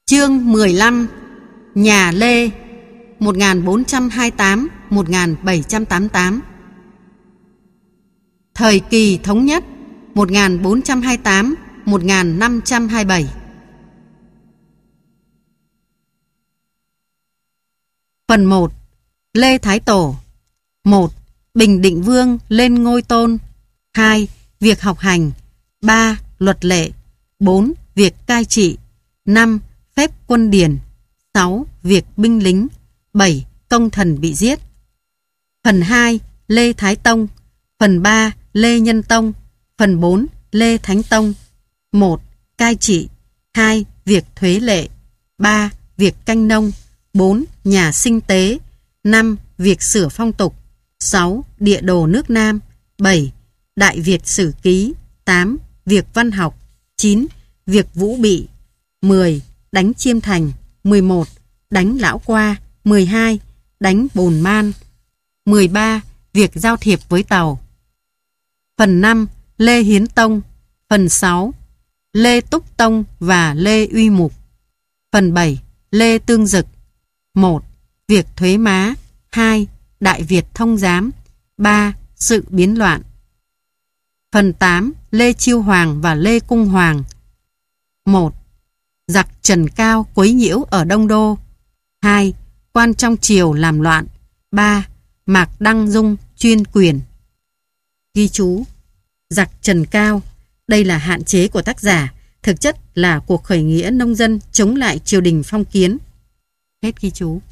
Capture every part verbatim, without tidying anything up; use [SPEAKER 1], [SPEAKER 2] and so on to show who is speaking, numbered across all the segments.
[SPEAKER 1] Chương mười lăm. Nhà Lê một nghìn bốn trăm hai mươi tám đến một nghìn bảy trăm tám mươi tám. Thời kỳ thống nhất một nghìn bốn trăm hai mươi tám đến một nghìn năm trăm hai mươi bảy. Phần một. Lê Thái Tổ. một. Bình Định Vương lên ngôi tôn. hai. Việc học hành. ba. Luật lệ. bốn. Việc cai trị. năm. Phép quân điển. sáu. Việc binh lính. bảy. Công thần bị giết. Phần hai. Lê Thái Tông. Phần ba. Lê Nhân Tông. Phần bốn. Lê Thánh Tông. một. Cai trị. hai. Việc thuế lệ. ba. Việc canh nông. bốn. Nhà sinh tế. năm. Việc sửa phong tục. sáu. Địa đồ nước Nam. bảy. Đại Việt sử ký. tám. Việc văn học. chín. Việc vũ bị. mười. Đánh Chiêm Thành. mười một. Đánh Lão Qua. mười hai. Đánh Bồn Man. mười ba. Việc giao thiệp với Tàu. Phần năm. Lê Hiến Tông. Phần sáu. Lê Túc Tông và Lê Uy Mục. Phần bảy. Lê Tương Dực. một. Việc thuế má. hai. Đại Việt thông giám. ba. Sự biến loạn. Phần tám. Lê Chiêu Hoàng và Lê Cung Hoàng. một. Giặc Trần Cao quấy nhiễu ở Đông Đô. hai. Quan trong triều làm loạn. ba. Mạc Đăng Dung chuyên quyền. Ghi chú: giặc Trần Cao, đây là hạn chế của tác giả, thực chất là cuộc khởi nghĩa nông dân chống lại triều đình phong kiến. Hết ghi chú.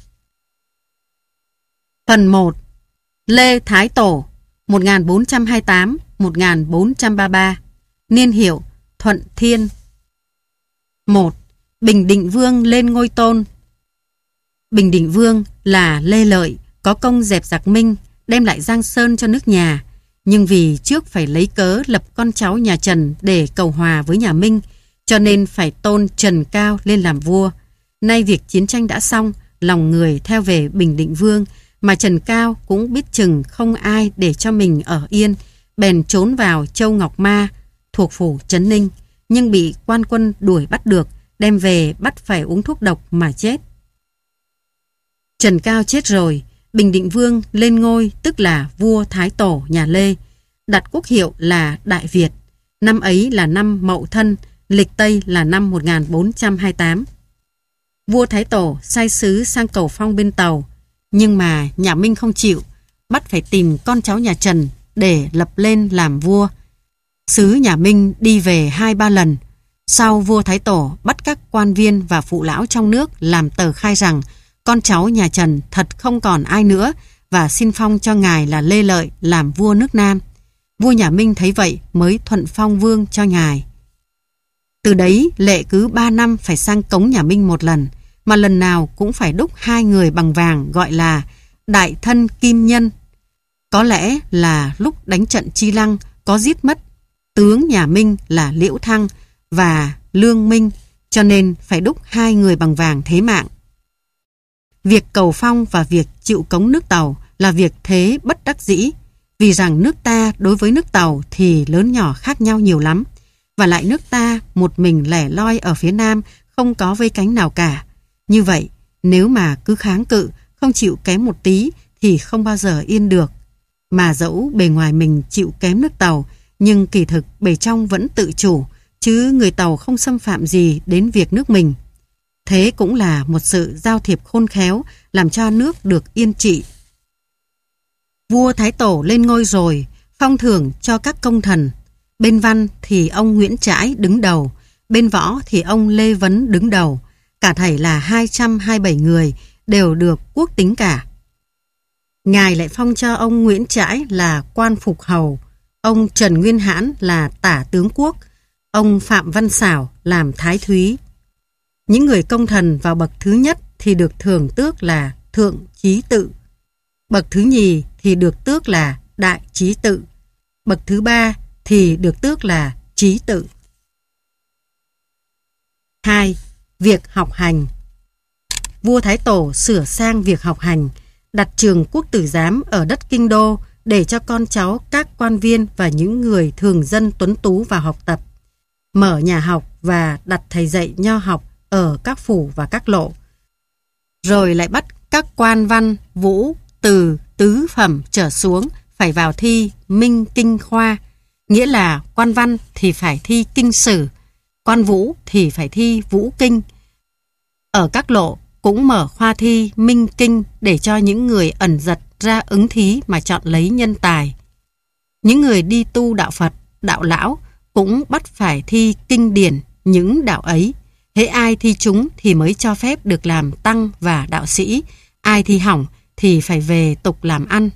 [SPEAKER 1] Phần một. Lê Thái Tổ một nghìn bốn trăm hai mươi tám đến một nghìn bốn trăm ba mươi ba. Niên hiệu Thuận Thiên. một. Bình Định Vương lên ngôi tôn. Bình Định Vương là Lê Lợi, có công dẹp giặc Minh, đem lại Giang Sơn cho nước nhà. Nhưng vì trước phải lấy cớ lập con cháu nhà Trần để cầu hòa với nhà Minh, cho nên phải tôn Trần Cao lên làm vua. Nay việc chiến tranh đã xong, lòng người theo về Bình Định Vương, mà Trần Cao cũng biết chừng không ai để cho mình ở yên, bèn trốn vào Châu Ngọc Ma, thuộc phủ Trấn Ninh, nhưng bị quan quân đuổi bắt được, đem về bắt phải uống thuốc độc mà chết. Trần Cao chết rồi, Bình Định Vương lên ngôi, tức là vua Thái Tổ nhà Lê, đặt quốc hiệu là Đại Việt. Năm ấy là năm Mậu Thân, lịch Tây là năm một nghìn bốn trăm hai mươi tám. Vua Thái Tổ sai sứ sang cầu phong bên Tàu, nhưng mà nhà Minh không chịu, bắt phải tìm con cháu nhà Trần để lập lên làm vua. Sứ nhà Minh đi về hai ba lần. Sau vua Thái Tổ bắt các quan viên và phụ lão trong nước làm tờ khai rằng con cháu nhà Trần thật không còn ai nữa, và xin phong cho ngài là Lê Lợi làm vua nước Nam. Vua nhà Minh thấy vậy mới thuận phong vương cho ngài. Từ đấy lệ cứ ba năm phải sang cống nhà Minh một lần, mà lần nào cũng phải đúc hai người bằng vàng gọi là đại thân kim nhân. Có lẽ là lúc đánh trận Chi Lăng có giết mất tướng nhà Minh là Liễu Thăng và Lương Minh, cho nên phải đúc hai người bằng vàng thế mạng. Việc cầu phong và việc chịu cống nước Tàu là việc thế bất đắc dĩ, vì rằng nước ta đối với nước Tàu thì lớn nhỏ khác nhau nhiều lắm, và lại nước ta một mình lẻ loi ở phía Nam, không có vây cánh nào cả. Như vậy, nếu mà cứ kháng cự, không chịu kém một tí thì không bao giờ yên được. Mà dẫu bề ngoài mình chịu kém nước Tàu, nhưng kỳ thực bề trong vẫn tự chủ, chứ người Tàu không xâm phạm gì đến việc nước mình. Thế cũng là một sự giao thiệp khôn khéo, làm cho nước được yên trị. Vua Thái Tổ lên ngôi rồi, phong thưởng cho các công thần. Bên văn thì ông Nguyễn Trãi đứng đầu, bên võ thì ông Lê Vấn đứng đầu. Cả thảy là hai trăm hai mươi bảy người, đều được quốc tính cả. Ngài lại phong cho ông Nguyễn Trãi là quan phục hầu, ông Trần Nguyên Hãn là tả tướng quốc, ông Phạm Văn Xảo làm thái thúy. Những người công thần vào bậc thứ nhất thì được thưởng tước là thượng chí tự, bậc thứ nhì thì được tước là đại chí tự, bậc thứ ba thì được tước là chí tự. hai. Việc học hành. Vua Thái Tổ sửa sang việc học hành, đặt trường quốc tử giám ở đất Kinh Đô để cho con cháu các quan viên và những người thường dân tuấn tú vào học tập. Mở nhà học và đặt thầy dạy nho học ở các phủ và các lộ. Rồi lại bắt các quan văn vũ từ tứ phẩm trở xuống phải vào thi minh kinh khoa, nghĩa là quan văn thì phải thi kinh sử, quan vũ thì phải thi vũ kinh. Ở các lộ cũng mở khoa thi minh kinh để cho những người ẩn giật ra ứng thí mà chọn lấy nhân tài. Những người đi tu đạo Phật, đạo lão cũng bắt phải thi kinh điển những đạo ấy. Hễ ai thi trúng thì mới cho phép được làm tăng và đạo sĩ, ai thi hỏng thì phải về tục làm ăn.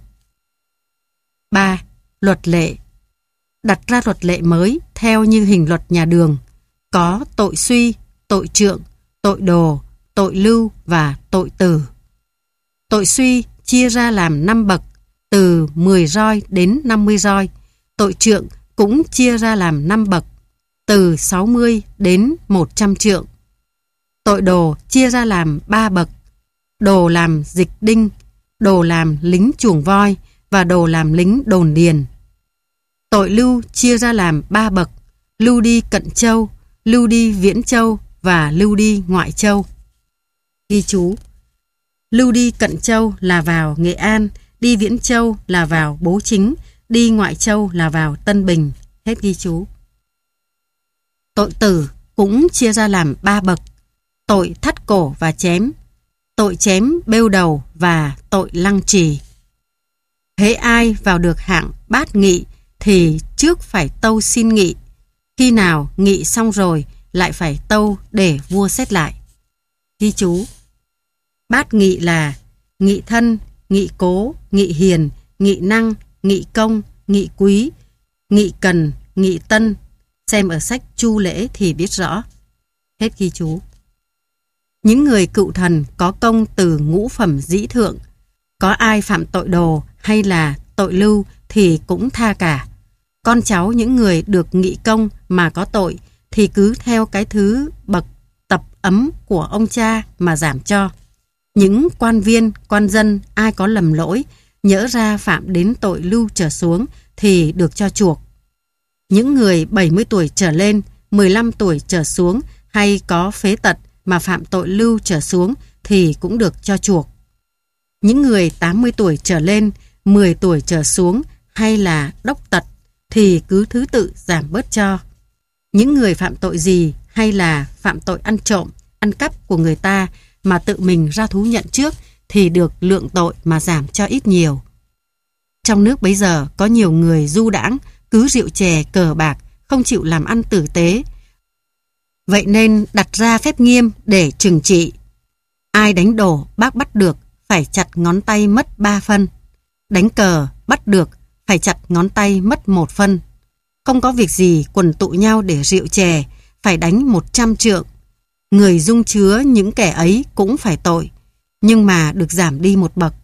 [SPEAKER 1] ba. Luật lệ. Đặt ra luật lệ mới theo như hình luật nhà Đường, có tội suy, tội trượng, tội đồ, tội lưu và tội tử. Tội suy chia ra làm năm bậc, từ mười roi đến năm mươi roi. Tội trượng cũng chia ra làm năm bậc, từ sáu mươi đến một trăm trượng. Tội đồ chia ra làm ba bậc, đồ làm dịch đinh, đồ làm lính chuồng voi và đồ làm lính đồn điền. Tội lưu chia ra làm ba bậc, lưu đi Cận Châu, lưu đi Viễn Châu và lưu đi Ngoại Châu. Ghi chú: lưu đi Cận Châu là vào Nghệ An, đi Viễn Châu là vào Bố Chính, đi Ngoại Châu là vào Tân Bình. Hết ghi chú. Tội tử cũng chia ra làm ba bậc, tội thắt cổ và chém, tội chém bêu đầu và tội lăng trì. Hễ ai vào được hạng bát nghị thì trước phải tâu xin nghị, khi nào nghị xong rồi lại phải tâu để vua xét lại. Ghi chú: bát nghị là nghị thân, nghị cố, nghị hiền, nghị năng, nghị công, nghị quý, nghị cần, nghị tân. Xem ở sách Chu Lễ thì biết rõ. Hết ghi chú. Những người cựu thần có công từ ngũ phẩm dĩ thượng, có ai phạm tội đồ hay là tội lưu thì cũng tha cả. Con cháu những người được nghị công mà có tội thì cứ theo cái thứ bậc tập ấm của ông cha mà giảm cho. Những quan viên, quan dân ai có lầm lỗi, nhỡ ra phạm đến tội lưu trở xuống thì được cho chuộc. Những người bảy mươi tuổi trở lên, mười lăm tuổi trở xuống hay có phế tật mà phạm tội lưu trở xuống thì cũng được cho chuộc. Những người tám mươi tuổi trở lên, mười tuổi trở xuống hay là đốc tật thì cứ thứ tự giảm bớt cho. Những người phạm tội gì hay là phạm tội ăn trộm, ăn cắp của người ta mà tự mình ra thú nhận trước thì được lượng tội mà giảm cho ít nhiều. Trong nước bấy giờ có nhiều người du đãng, cứ rượu chè cờ bạc, không chịu làm ăn tử tế. Vậy nên đặt ra phép nghiêm để trừng trị. Ai đánh đổ bác bắt được phải chặt ngón tay mất ba phân. Đánh cờ bắt được phải chặt ngón tay mất một phân. Không có việc gì quần tụ nhau để rượu chè, phải đánh một trăm trượng. Người dung chứa những kẻ ấy cũng phải tội, nhưng mà được giảm đi một bậc.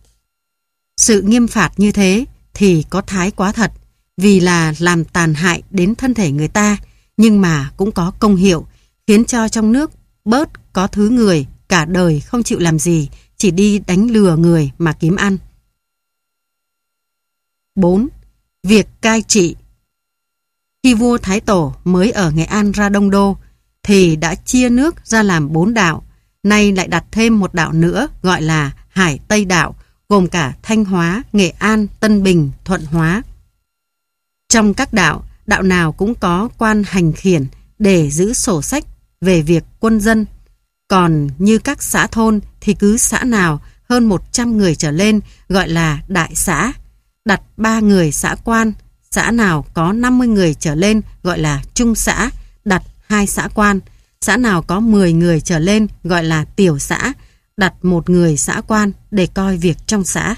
[SPEAKER 1] Sự nghiêm phạt như thế thì có thái quá thật, vì là làm tàn hại đến thân thể người ta, nhưng mà cũng có công hiệu, khiến cho trong nước bớt có thứ người cả đời không chịu làm gì, chỉ đi đánh lừa người mà kiếm ăn. bốn. Việc cai trị. Khi vua Thái Tổ mới ở Nghệ An ra Đông Đô thì đã chia nước ra làm bốn đạo, nay lại đặt thêm một đạo nữa gọi là Hải Tây Đạo, gồm cả Thanh Hóa, Nghệ An, Tân Bình, Thuận Hóa. Trong các đạo, đạo nào cũng có quan hành khiển để giữ sổ sách về việc quân dân. Còn như các xã thôn thì cứ xã nào hơn một trăm người trở lên gọi là đại xã, đặt ba người xã quan. Xã nào có năm mươi người trở lên gọi là trung xã, đặt hai xã quan. Xã nào có mười người trở lên gọi là tiểu xã, đặt một người xã quan để coi việc trong xã.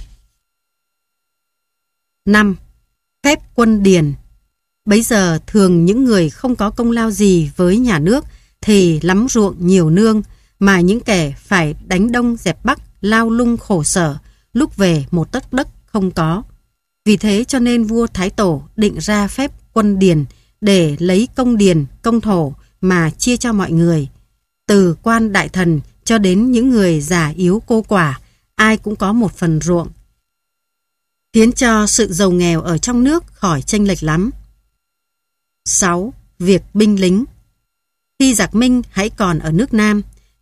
[SPEAKER 1] năm. Phép quân điền. Bấy giờ thường những người không có công lao gì với nhà nước thì lắm ruộng nhiều nương, mà những kẻ phải đánh đông dẹp bắc, lao lung khổ sở, lúc về một tấc đất không có. Vì thế cho nên vua Thái Tổ định ra phép quân điền để lấy công điền, công thổ mà chia cho mọi người. Từ quan đại thần cho đến những người già yếu cô quả, ai cũng có một phần ruộng, khiến cho sự giàu nghèo ở trong nước khỏi chênh lệch lắm. sáu. Việc binh lính. Khi giặc Minh hãy còn ở nước Nam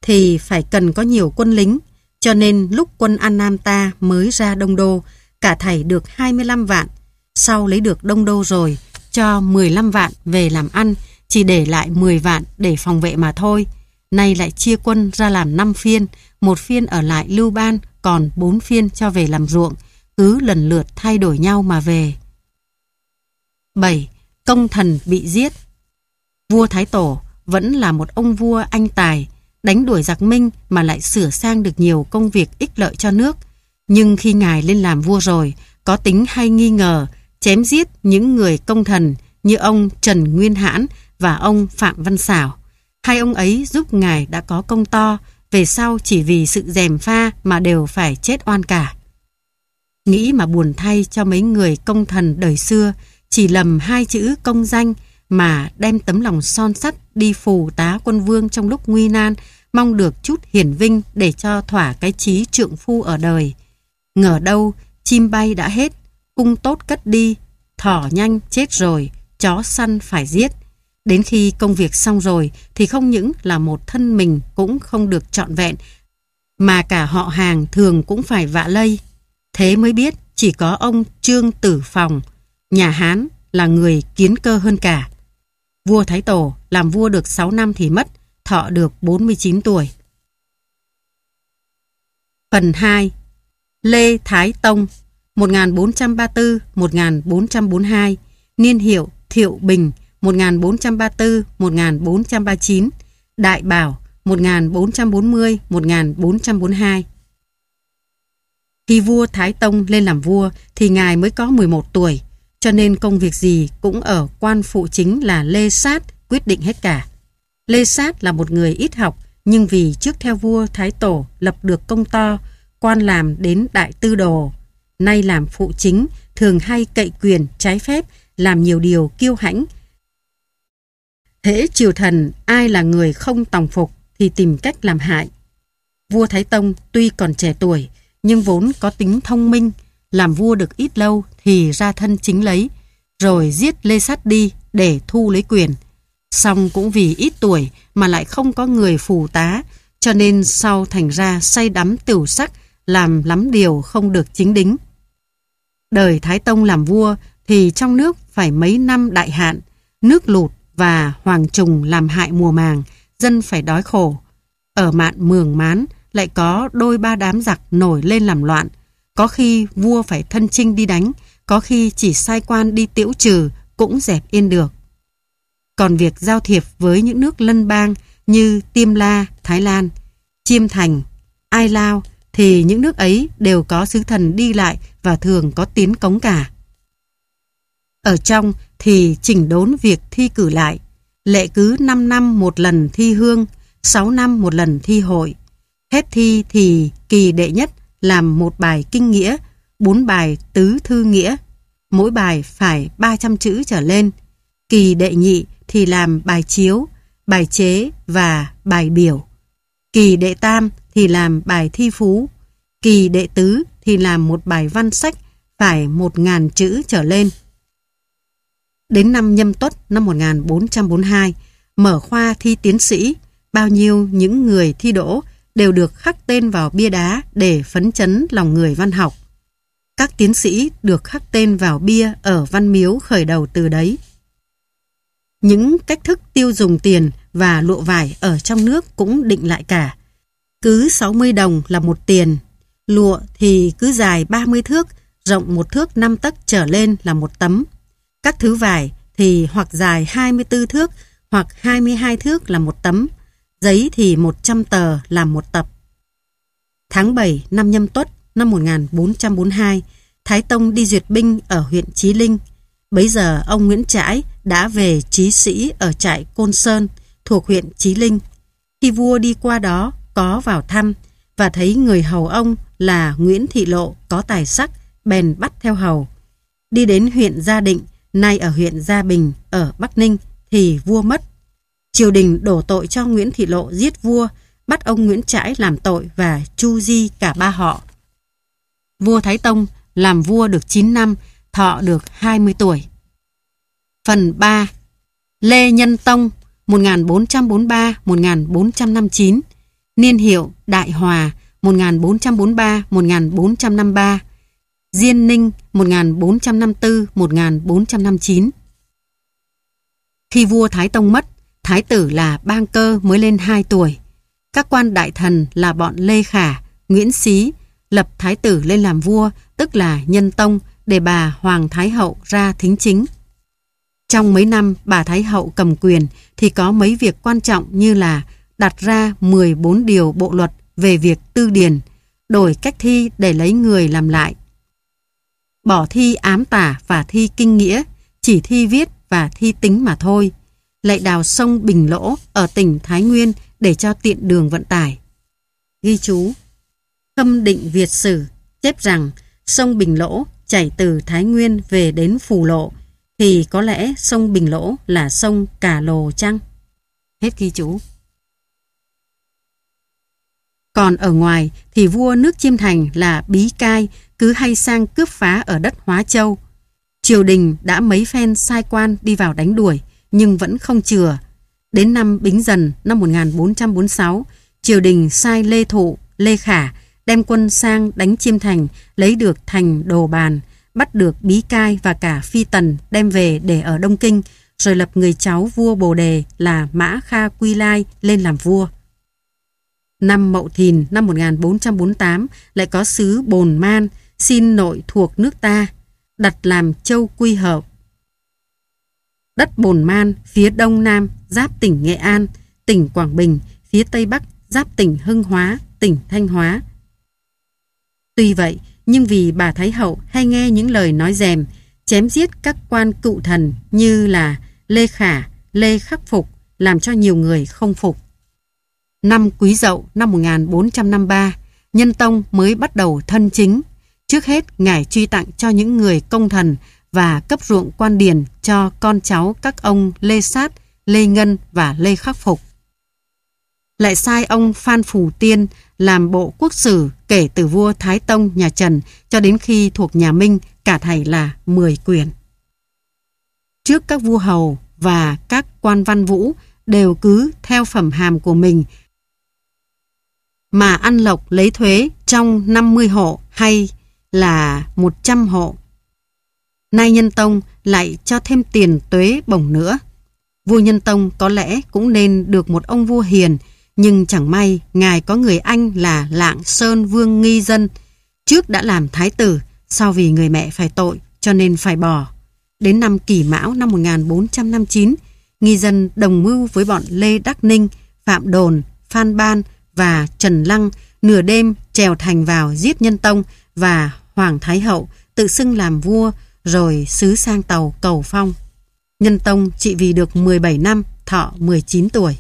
[SPEAKER 1] thì phải cần có nhiều quân lính, cho nên lúc quân An Nam ta mới ra Đông Đô, cả thảy được hai mươi lăm vạn. Sau lấy được Đông Đô rồi, cho mười lăm vạn về làm ăn, chỉ để lại mười vạn để phòng vệ mà thôi. Nay lại chia quân ra làm năm phiên, một phiên ở lại Lưu Ban, còn bốn phiên cho về làm ruộng, cứ lần lượt thay đổi nhau mà về. bảy. Công thần bị giết. Vua Thái Tổ vẫn là một ông vua anh tài, đánh đuổi giặc Minh mà lại sửa sang được nhiều công việc ích lợi cho nước. Nhưng khi ngài lên làm vua rồi, có tính hay nghi ngờ, chém giết những người công thần như ông Trần Nguyên Hãn và ông Phạm Văn Xảo. Hai ông ấy giúp ngài đã có công to, về sau chỉ vì sự gièm pha mà đều phải chết oan cả. Nghĩ mà buồn thay cho mấy người công thần đời xưa, chỉ lầm hai chữ công danh mà đem tấm lòng son sắt đi phù tá quân vương trong lúc nguy nan, mong được chút hiển vinh để cho thỏa cái chí trượng phu ở đời. Ngờ đâu chim bay đã hết, cung tốt cất đi, thỏ nhanh chết rồi, chó săn phải giết. Đến khi công việc xong rồi thì không những là một thân mình cũng không được trọn vẹn, mà cả họ hàng thường cũng phải vạ lây. Thế mới biết chỉ có ông Trương Tử Phòng, nhà Hán, là người kiến cơ hơn cả. Vua Thái Tổ làm vua được sáu năm thì mất, thọ được bốn mươi chín tuổi. Phần hai. Lê Thái Tông một nghìn bốn trăm ba mươi tư đến một nghìn bốn trăm bốn mươi hai, niên hiệu Thiệu Bình một nghìn bốn trăm ba mươi tư đến một nghìn bốn trăm ba mươi chín, Đại Bảo một nghìn bốn trăm bốn mươi đến một nghìn bốn trăm bốn mươi hai. Khi vua Thái Tông lên làm vua thì ngài mới có mười một tuổi, cho nên công việc gì cũng ở quan phụ chính là Lê Sát quyết định hết cả. Lê Sát là một người ít học, nhưng vì trước theo vua Thái Tổ lập được công to, quan làm đến đại tư đồ, nay làm phụ chính, thường hay cậy quyền trái phép, làm nhiều điều kiêu hãnh. Hễ triều thần ai là người không tòng phục thì tìm cách làm hại. Vua Thái Tông tuy còn trẻ tuổi, nhưng vốn có tính thông minh, làm vua được ít lâu thì ra thân chính lấy, rồi giết Lê Sát đi để thu lấy quyền. Song cũng vì ít tuổi mà lại không có người phù tá, cho nên sau thành ra say đắm tửu sắc, làm lắm điều không được chính đính. Đời Thái Tông làm vua thì trong nước phải mấy năm đại hạn, nước lụt và hoàng trùng làm hại mùa màng, dân phải đói khổ. Ở mạn Mường Mán lại có đôi ba đám giặc nổi lên làm loạn, có khi vua phải thân chinh đi đánh, có khi chỉ sai quan đi tiễu trừ cũng dẹp yên được. Còn việc giao thiệp với những nước lân bang như Tiêm La, Thái Lan, Chiêm Thành, Ai Lao thì những nước ấy đều có sứ thần đi lại và thường có tiến cống cả. Ở trong thì chỉnh đốn việc thi cử lại, lệ cứ năm năm một lần thi hương, sáu năm một lần thi hội. Hết thi thì kỳ đệ nhất làm một bài kinh nghĩa, bốn bài tứ thư nghĩa, mỗi bài phải ba trăm chữ trở lên. Kỳ đệ nhị thì làm bài chiếu, bài chế và bài biểu. Kỳ đệ tam thì làm bài thi phú. Kỳ đệ tứ thì làm một bài văn sách phải một ngàn chữ trở lên. Đến năm Nhâm Tuất năm một nghìn bốn trăm bốn mươi hai, mở khoa thi tiến sĩ, bao nhiêu những người thi đỗ đều được khắc tên vào bia đá để phấn chấn lòng người văn học. Các tiến sĩ được khắc tên vào bia ở Văn Miếu khởi đầu từ đấy. Những cách thức tiêu dùng tiền và lụa vải ở trong nước cũng định lại cả. Cứ sáu mươi đồng là một tiền, lụa thì cứ dài ba mươi thước, rộng một thước năm tấc trở lên là một tấm. Các thứ vải thì hoặc dài hai mươi tư thước hoặc hai mươi hai thước là một tấm, giấy thì một trăm tờ làm một tập. Tháng bảy năm Nhâm Tuất năm một nghìn bốn trăm bốn mươi hai, Thái Tông đi duyệt binh ở huyện Chí Linh. Bấy giờ ông Nguyễn Trãi đã về trí sĩ ở trại Côn Sơn thuộc huyện Chí Linh. Khi vua đi qua đó có vào thăm và thấy người hầu ông là Nguyễn Thị Lộ có tài sắc, bèn bắt theo hầu. Đi đến huyện Gia Định, nay ở huyện Gia Bình ở Bắc Ninh thì vua mất. Triều đình đổ tội cho Nguyễn Thị Lộ giết vua, bắt ông Nguyễn Trãi làm tội và tru di cả ba họ. Vua Thái Tông làm vua được chín năm, thọ được hai mươi tuổi. Phần ba. Lê Nhân Tông một nghìn bốn trăm bốn mươi ba đến một nghìn bốn trăm năm mươi chín, niên hiệu Đại Hòa một nghìn bốn trăm bốn mươi ba đến một nghìn bốn trăm năm mươi ba, Diên Ninh một nghìn bốn trăm năm mươi tư đến một nghìn bốn trăm năm mươi chín. Khi vua Thái Tông mất, thái tử là Bang Cơ mới lên hai tuổi. Các quan đại thần là bọn Lê Khả, Nguyễn Xí lập thái tử lên làm vua, tức là Nhân Tông, để bà Hoàng Thái Hậu ra thính chính. Trong mấy năm bà Thái Hậu cầm quyền thì có mấy việc quan trọng như là đặt ra mười bốn điều bộ luật về việc tư điển, đổi cách thi để lấy người làm lại, bỏ thi ám tả và thi kinh nghĩa, chỉ thi viết và thi tính mà thôi, lại đào sông Bình Lỗ ở tỉnh Thái Nguyên để cho tiện đường vận tải. Ghi chú: Khâm Định Việt Sử chép rằng sông Bình Lỗ chảy từ Thái Nguyên về đến Phù Lộ, thì có lẽ sông Bình Lỗ là sông Cà Lồ chăng? Hết ghi chú. Còn ở ngoài thì vua nước Chiêm Thành là Bí Cai cứ hay sang cướp phá ở đất Hóa Châu. Triều đình đã mấy phen sai quan đi vào đánh đuổi nhưng vẫn không chừa. Đến năm Bính Dần năm một nghìn bốn trăm bốn mươi sáu, triều đình sai Lê Thụ, Lê Khả đem quân sang đánh Chiêm Thành, lấy được thành Đồ Bàn, bắt được Bí Cai và cả Phi Tần đem về để ở Đông Kinh, rồi lập người cháu vua Bồ Đề là Mã Kha Quy Lai lên làm vua. Năm Mậu Thìn năm một nghìn bốn trăm bốn mươi tám lại có sứ Bồn Man xin nội thuộc nước ta, đặt làm châu Quy Hợp. Đất Bồn Man phía đông nam giáp tỉnh Nghệ An, tỉnh Quảng Bình, phía tây bắc giáp tỉnh Hưng Hóa, tỉnh Thanh Hóa. Tuy vậy, nhưng vì bà Thái Hậu hay nghe những lời nói dèm, chém giết các quan cựu thần như là Lê Khả, Lê Khắc Phục, làm cho nhiều người không phục. Năm Quý Dậu năm một nghìn bốn trăm năm mươi ba, Nhân Tông mới bắt đầu thân chính. Trước hết, ngài truy tặng cho những người công thần và cấp ruộng quan điền cho con cháu các ông Lê Sát, Lê Ngân và Lê Khắc Phục. Lại sai ông Phan Phù Tiên làm bộ quốc sử kể từ vua Thái Tông nhà Trần cho đến khi thuộc nhà Minh, cả thảy là mười quyển. Trước các vua hầu và các quan văn vũ đều cứ theo phẩm hàm của mình mà ăn lộc lấy thuế trong năm mươi hộ hay là một trăm hộ. Nay Nhân Tông lại cho thêm tiền tuế bổng nữa. Vua Nhân Tông có lẽ cũng nên được một ông vua hiền, nhưng chẳng may ngài có người anh là Lạng Sơn Vương Nghi Dân, trước đã làm thái tử, sau vì người mẹ phải tội cho nên phải bỏ. Đến năm Kỷ Mão năm một nghìn bốn trăm năm mươi chín, Nghi Dân đồng mưu với bọn Lê Đắc Ninh, Phạm Đồn, Phan Ban và Trần Lăng nửa đêm trèo thành vào giết Nhân Tông và Hoàng Thái Hậu, tự xưng làm vua rồi xứ sang tàu cầu phong. Nhân Tông trị vì được mười bảy năm, thọ mười chín tuổi.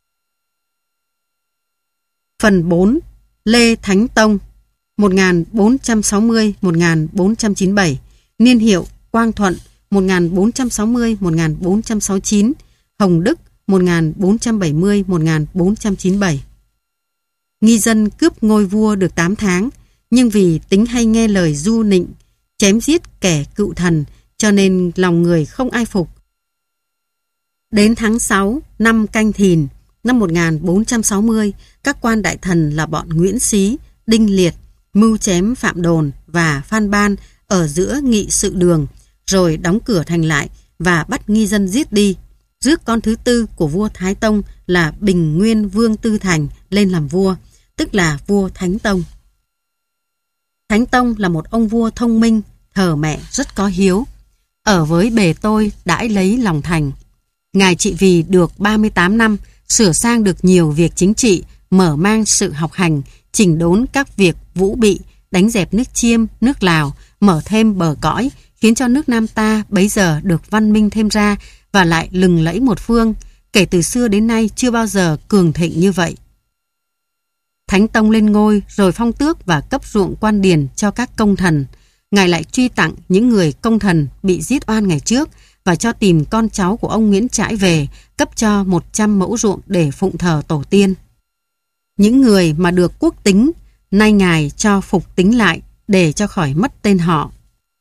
[SPEAKER 1] Phần bốn. Lê Thánh Tông một nghìn bốn trăm sáu mươi đến một nghìn bốn trăm chín mươi bảy, niên hiệu Quang Thuận một nghìn bốn trăm sáu mươi đến một nghìn bốn trăm sáu mươi chín, Hồng Đức một nghìn bốn trăm bảy mươi đến một nghìn bốn trăm chín mươi bảy. Nghi Dân cướp ngôi vua được tám tháng, nhưng vì tính hay nghe lời du nịnh, chém giết kẻ cựu thần, cho nên lòng người không ai phục. Đến tháng sáu năm Canh Thìn năm một nghìn bốn trăm sáu mươi, các quan đại thần là bọn Nguyễn Xí, Đinh Liệt mưu chém Phạm Đồn và Phan Ban ở giữa nghị sự đường, rồi đóng cửa thành lại và bắt Nghi Dân giết đi, rước con thứ tư của vua Thái Tông là Bình Nguyên Vương Tư Thành lên làm vua, tức là vua Thánh Tông. Thánh Tông là một ông vua thông minh, thờ mẹ rất có hiếu, ở với bề tôi đãi lấy lòng thành. Ngài trị vì được ba mươi tám năm, sửa sang được nhiều việc chính trị, mở mang sự học hành, chỉnh đốn các việc vũ bị, đánh dẹp nước Chiêm, nước Lào, mở thêm bờ cõi, khiến cho nước Nam ta bấy giờ được văn minh thêm ra và lại lừng lẫy một phương, kể từ xưa đến nay chưa bao giờ cường thịnh như vậy. Thánh Tông lên ngôi rồi phong tước và cấp ruộng quan điền cho các công thần. Ngài lại truy tặng những người công thần bị giết oan ngày trước và cho tìm con cháu của ông Nguyễn Trãi về, cấp cho một trăm mẫu ruộng để phụng thờ tổ tiên. Những người mà được quốc tính, nay Ngài cho phục tính lại để cho khỏi mất tên họ.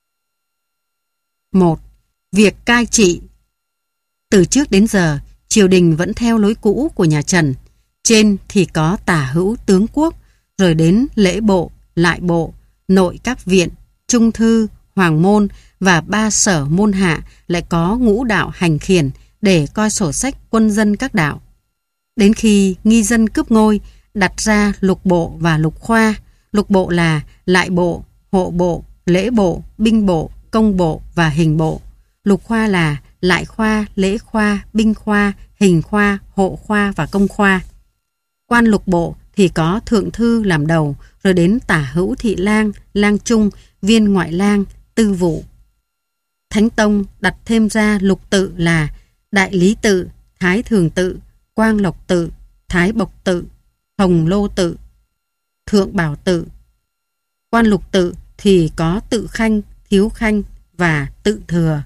[SPEAKER 1] một. Việc cai trị. Từ trước đến giờ, triều đình vẫn theo lối cũ của nhà Trần. Trên thì có tả hữu tướng quốc, rồi đến lễ bộ, lại bộ, nội các viện, trung thư, hoàng môn và ba sở môn hạ lại có ngũ đạo hành khiển để coi sổ sách quân dân các đạo. Đến khi nghi dân cướp ngôi, đặt ra lục bộ và lục khoa. Lục bộ là lại bộ, hộ bộ, lễ bộ, binh bộ, công bộ và hình bộ. Lục khoa là lại khoa, lễ khoa, binh khoa, hình khoa, hộ khoa và công khoa. Quan lục bộ thì có thượng thư làm đầu, rồi đến tả hữu thị lang, lang trung, viên ngoại lang, tư vụ. Thánh Tông đặt thêm ra lục tự là đại lý tự, thái thường tự, quang lộc tự, thái bộc tự, hồng lô tự, thượng bảo tự. Quan lục tự thì có tự khanh, thiếu khanh và tự thừa.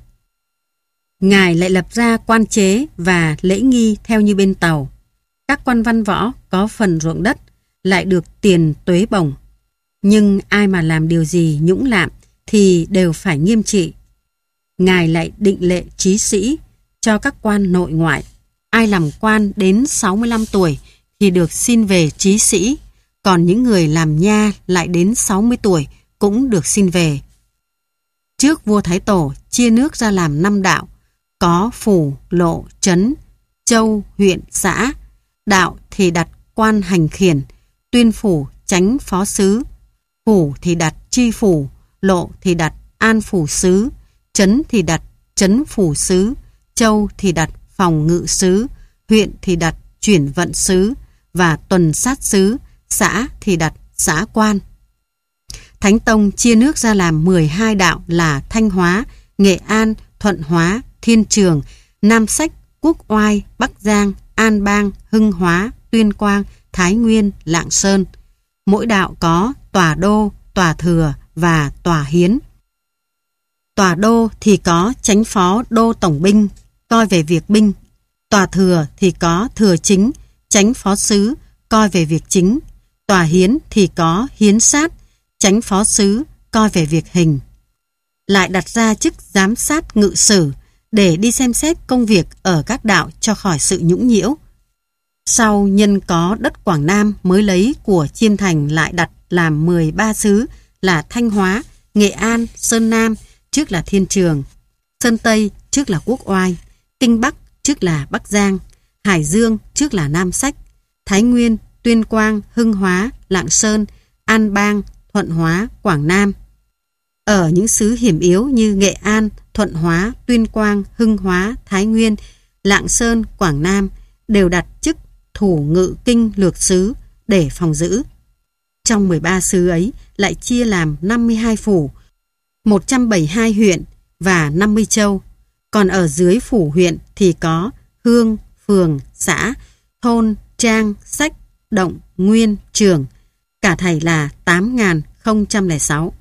[SPEAKER 1] Ngài lại lập ra quan chế và lễ nghi theo như bên Tàu. Các quan văn võ có phần ruộng đất lại được tiền tuế bổng. Nhưng ai mà làm điều gì nhũng lạm thì đều phải nghiêm trị. Ngài lại định lệ trí sĩ cho các quan nội ngoại. Ai làm quan đến sáu mươi lăm tuổi thì được xin về trí sĩ, còn những người làm nha lại đến sáu mươi tuổi cũng được xin về. Trước vua Thái Tổ chia nước ra làm năm đạo, có phủ, lộ, trấn, châu, huyện, xã. Đạo thì đặt quan hành khiển, tuyên phủ, chánh phó sứ. Phủ thì đặt tri phủ, lộ thì đặt an phủ sứ, trấn thì đặt trấn phủ sứ, châu thì đặt phòng ngự sứ, huyện thì đặt chuyển vận sứ và tuần sát sứ, xã thì đặt xã quan. Thánh Tông chia nước ra làm mười hai đạo là Thanh Hóa, Nghệ An, Thuận Hóa, Thiên Trường, Nam Sách, Quốc Oai, Bắc Giang, An Bang, Hưng Hóa, Tuyên Quang, Thái Nguyên, Lạng Sơn. Mỗi đạo có tòa đô, tòa thừa và tòa hiến. Tòa đô thì có chánh phó đô tổng binh, coi về việc binh. Tòa thừa thì có thừa chính, chánh phó sứ, coi về việc chính. Tòa hiến thì có hiến sát, chánh phó sứ, coi về việc hình. Lại đặt ra chức giám sát ngự sử để đi xem xét công việc ở các đạo cho khỏi sự nhũng nhiễu. Sau nhân có đất Quảng Nam mới lấy của Chiêm Thành lại đặt làm mười ba xứ là Thanh Hóa, Nghệ An, Sơn Nam, trước là Thiên Trường, Sơn Tây, trước là Quốc Oai, Kinh Bắc, trước là Bắc Giang, Hải Dương, trước là Nam Sách, Thái Nguyên, Tuyên Quang, Hưng Hóa, Lạng Sơn, An Bang, Thuận Hóa, Quảng Nam. Ở những xứ hiểm yếu như Nghệ An, Thuận Hóa, Tuyên Quang, Hưng Hóa, Thái Nguyên, Lạng Sơn, Quảng Nam đều đặt chức thủ ngự kinh lược sứ để phòng giữ. Trong mười ba xứ ấy lại chia làm năm mươi hai phủ, một trăm bảy mươi hai huyện và năm mươi châu. Còn ở dưới phủ huyện thì có hương, phường, xã, thôn, trang, sách, động, nguyên, trường. Cả thảy là tám nghìn không trăm lẻ sáu.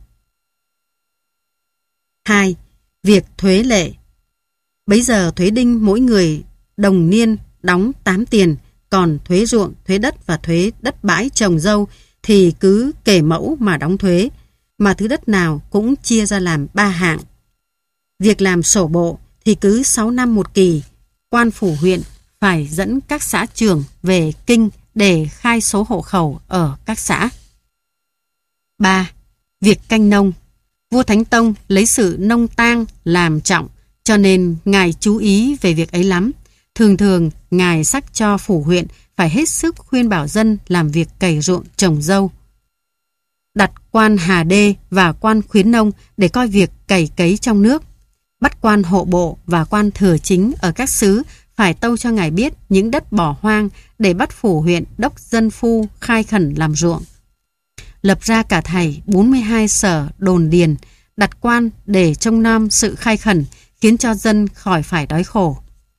[SPEAKER 1] hai. Việc thuế lệ. Bấy giờ thuế đinh mỗi người đồng niên đóng tám tiền, còn thuế ruộng, thuế đất và thuế đất bãi trồng dâu thì cứ kể mẫu mà đóng thuế, mà thứ đất nào cũng chia ra làm ba hạng. Việc làm sổ bộ thì cứ sáu năm một kỳ, quan phủ huyện phải dẫn các xã trưởng về kinh để khai số hộ khẩu ở các xã. ba. Việc canh nông. Vua Thánh Tông lấy sự nông tang làm trọng, cho nên Ngài chú ý về việc ấy lắm. Thường thường, Ngài sắc cho phủ huyện phải hết sức khuyên bảo dân làm việc cày ruộng trồng dâu. Đặt quan hà đê và quan khuyến nông để coi việc cày cấy trong nước. Bắt quan hộ bộ và quan thừa chính ở các xứ phải tâu cho Ngài biết những đất bỏ hoang để bắt phủ huyện đốc dân phu khai khẩn làm ruộng. Lập ra cả thảy bốn mươi hai sở đồn điền, đặt quan để trông nom sự khai khẩn, khiến cho dân khỏi phải đói khổ.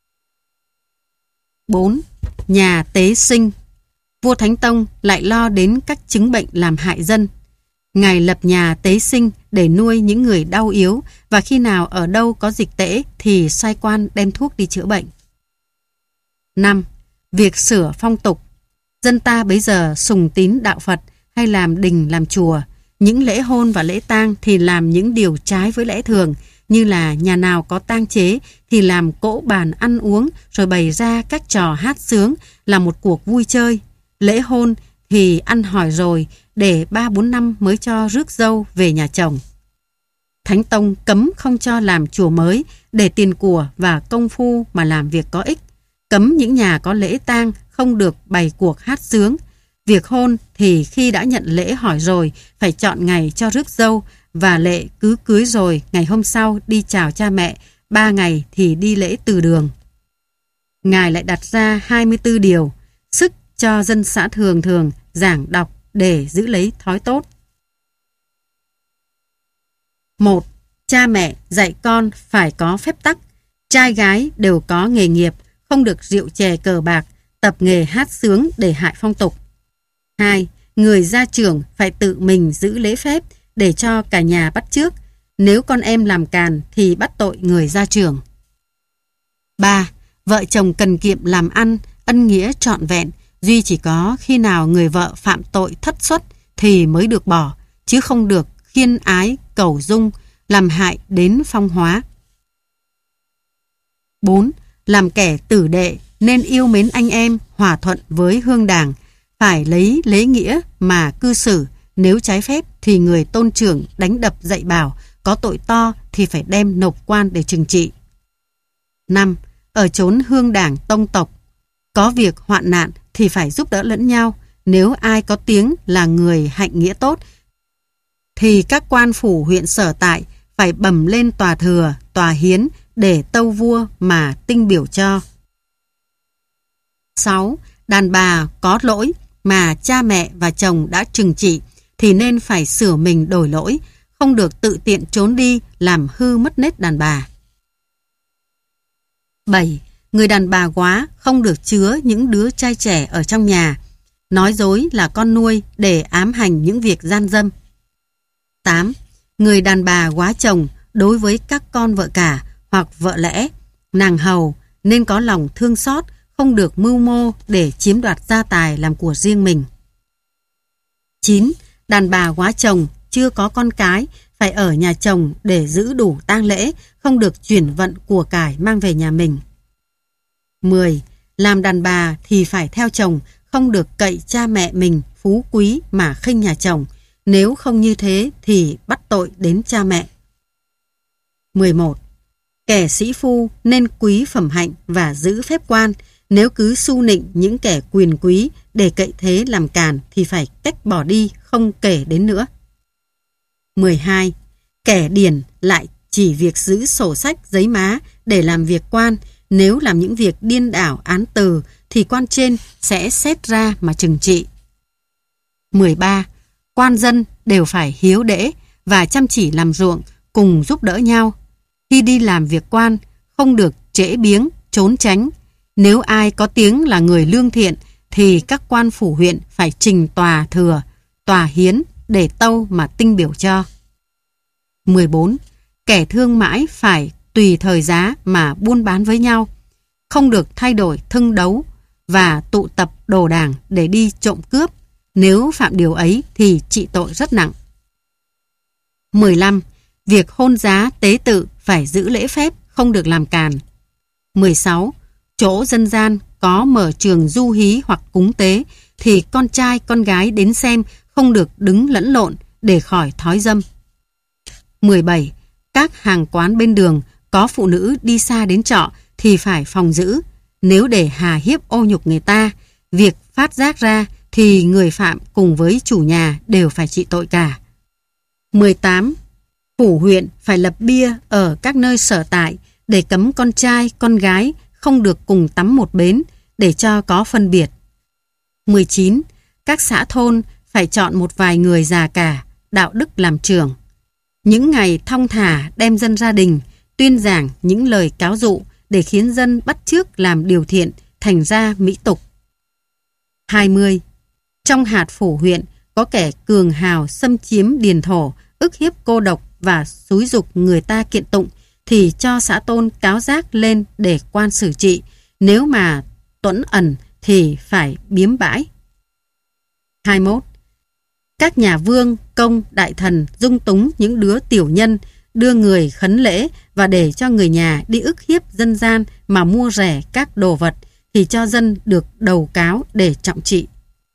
[SPEAKER 1] bốn. Nhà tế sinh. Vua Thánh Tông lại lo đến các chứng bệnh làm hại dân. Ngài lập nhà tế sinh để nuôi những người đau yếu, và khi nào ở đâu có dịch tễ thì sai quan đem thuốc đi chữa bệnh. năm. Việc sửa phong tục. Dân ta bấy giờ sùng tín đạo Phật hay làm đình làm chùa. Những lễ hôn và lễ tang thì làm những điều trái với lẽ thường, như là nhà nào có tang chế thì làm cỗ bàn ăn uống rồi bày ra các trò hát sướng là một cuộc vui chơi. Lễ hôn thì ăn hỏi rồi, để ba bốn năm mới cho rước dâu về nhà chồng. Thánh tông cấm không cho làm chùa mới để tiền của và công phu mà làm việc có ích. Cấm những nhà có lễ tang không được bày cuộc hát sướng. Việc hôn thì khi đã nhận lễ hỏi rồi phải chọn ngày cho rước dâu, và lệ cứ cưới rồi ngày hôm sau đi chào cha mẹ, ba ngày thì đi lễ từ đường. Ngài lại đặt ra hai mươi tư điều, sức cho dân xã thường thường giảng đọc để giữ lấy thói tốt. Một. Cha mẹ dạy con phải có phép tắc. Trai gái đều có nghề nghiệp, không được rượu chè cờ bạc, tập nghề hát sướng để hại phong tục. Hai. Người gia trưởng phải tự mình giữ lễ phép để cho cả nhà bắt chước. Nếu con em làm càn thì bắt tội người gia trưởng. Ba. Vợ chồng cần kiệm làm ăn, ân nghĩa trọn vẹn. Duy chỉ có khi nào người vợ phạm tội thất xuất thì mới được bỏ, chứ không được khiên ái, cầu dung, làm hại đến phong hóa. Bốn. Làm kẻ tử đệ nên yêu mến anh em, hòa thuận với hương đảng, phải lấy lễ nghĩa mà cư xử. Nếu trái phép thì người tôn trưởng đánh đập dạy bảo, có tội to thì phải đem nộp quan để trừng trị. Năm. Ở chốn hương đảng tông tộc, có việc hoạn nạn thì phải giúp đỡ lẫn nhau. Nếu ai có tiếng là người hạnh nghĩa tốt thì các quan phủ huyện sở tại phải bẩm lên tòa thừa, tòa hiến để tâu vua mà tinh biểu cho. Sáu. Đàn bà có lỗi mà cha mẹ và chồng đã trừng trị thì nên phải sửa mình đổi lỗi, không được tự tiện trốn đi làm hư mất nết đàn bà. Bảy. Người đàn bà quá không được chứa những đứa trai trẻ ở trong nhà, nói dối là con nuôi để ám hành những việc gian dâm. Tám. Người đàn bà quá chồng đối với các con vợ cả hoặc vợ lẽ, nàng hầu nên có lòng thương xót, không được mưu mô để chiếm đoạt gia tài làm của riêng mình. Chín. Đàn bà quá chồng chưa có con cái phải ở nhà chồng để giữ đủ tang lễ, không được chuyển vận của cải mang về nhà mình. Mười. Làm đàn bà thì phải theo chồng, không được cậy cha mẹ mình phú quý mà khinh nhà chồng. Nếu không như thế thì bắt tội đến cha mẹ. Mười một. Kẻ sĩ phu nên quý phẩm hạnh và giữ phép quan. Nếu cứ su nịnh những kẻ quyền quý để cậy thế làm càn thì phải cách bỏ đi, không kể đến nữa. Mười hai. Kẻ điển lại chỉ việc giữ sổ sách giấy má để làm việc quan. Nếu làm những việc điên đảo án từ thì quan trên sẽ xét ra mà trừng trị. Mười ba. Quan dân đều phải hiếu đễ và chăm chỉ làm ruộng, cùng giúp đỡ nhau. Khi đi làm việc quan, không được trễ biếng, trốn tránh. Nếu ai có tiếng là người lương thiện thì các quan phủ huyện phải trình tòa thừa, tòa hiến để tâu mà tinh biểu cho. Mười bốn. Kẻ thương mãi phải tùy thời giá mà buôn bán với nhau, không được thay đổi thưng đấu và tụ tập đồ đảng để đi trộm cướp. Nếu phạm điều ấy thì trị tội rất nặng. Mười lăm. Việc hôn giá tế tự phải giữ lễ phép, không được làm càn. Mười sáu. Chỗ dân gian có mở trường du hí hoặc cúng tế thì con trai con gái đến xem không được đứng lẫn lộn để khỏi thói dâm. Mười bảy. Các hàng quán bên đường có phụ nữ đi xa đến trọ thì phải phòng giữ. Nếu để hà hiếp ô nhục người ta, việc phát giác ra thì người phạm cùng với chủ nhà đều phải trị tội cả. Mười tám. Phủ huyện phải lập bia ở các nơi sở tại để cấm con trai, con gái không được cùng tắm một bến để cho có phân biệt. Mười chín. Các xã thôn phải chọn một vài người già cả, đạo đức làm trưởng. Những ngày thong thả đem dân ra đình, tuyên giảng những lời cáo dụ để khiến dân bắt chước làm điều thiện, thành ra mỹ tục. Hai mươi. Trong hạt phủ huyện có kẻ cường hào xâm chiếm điền thổ, ức hiếp cô độc và xúi giục người ta kiện tụng thì cho xã tôn cáo giác lên để quan xử trị. Nếu mà tuẫn ẩn thì phải biếm bãi. Hai mươi mốt. Các nhà vương, công, đại thần dung túng những đứa tiểu nhân, đưa người khấn lễ và để cho người nhà đi ức hiếp dân gian mà mua rẻ các đồ vật thì cho dân được đầu cáo để trọng trị.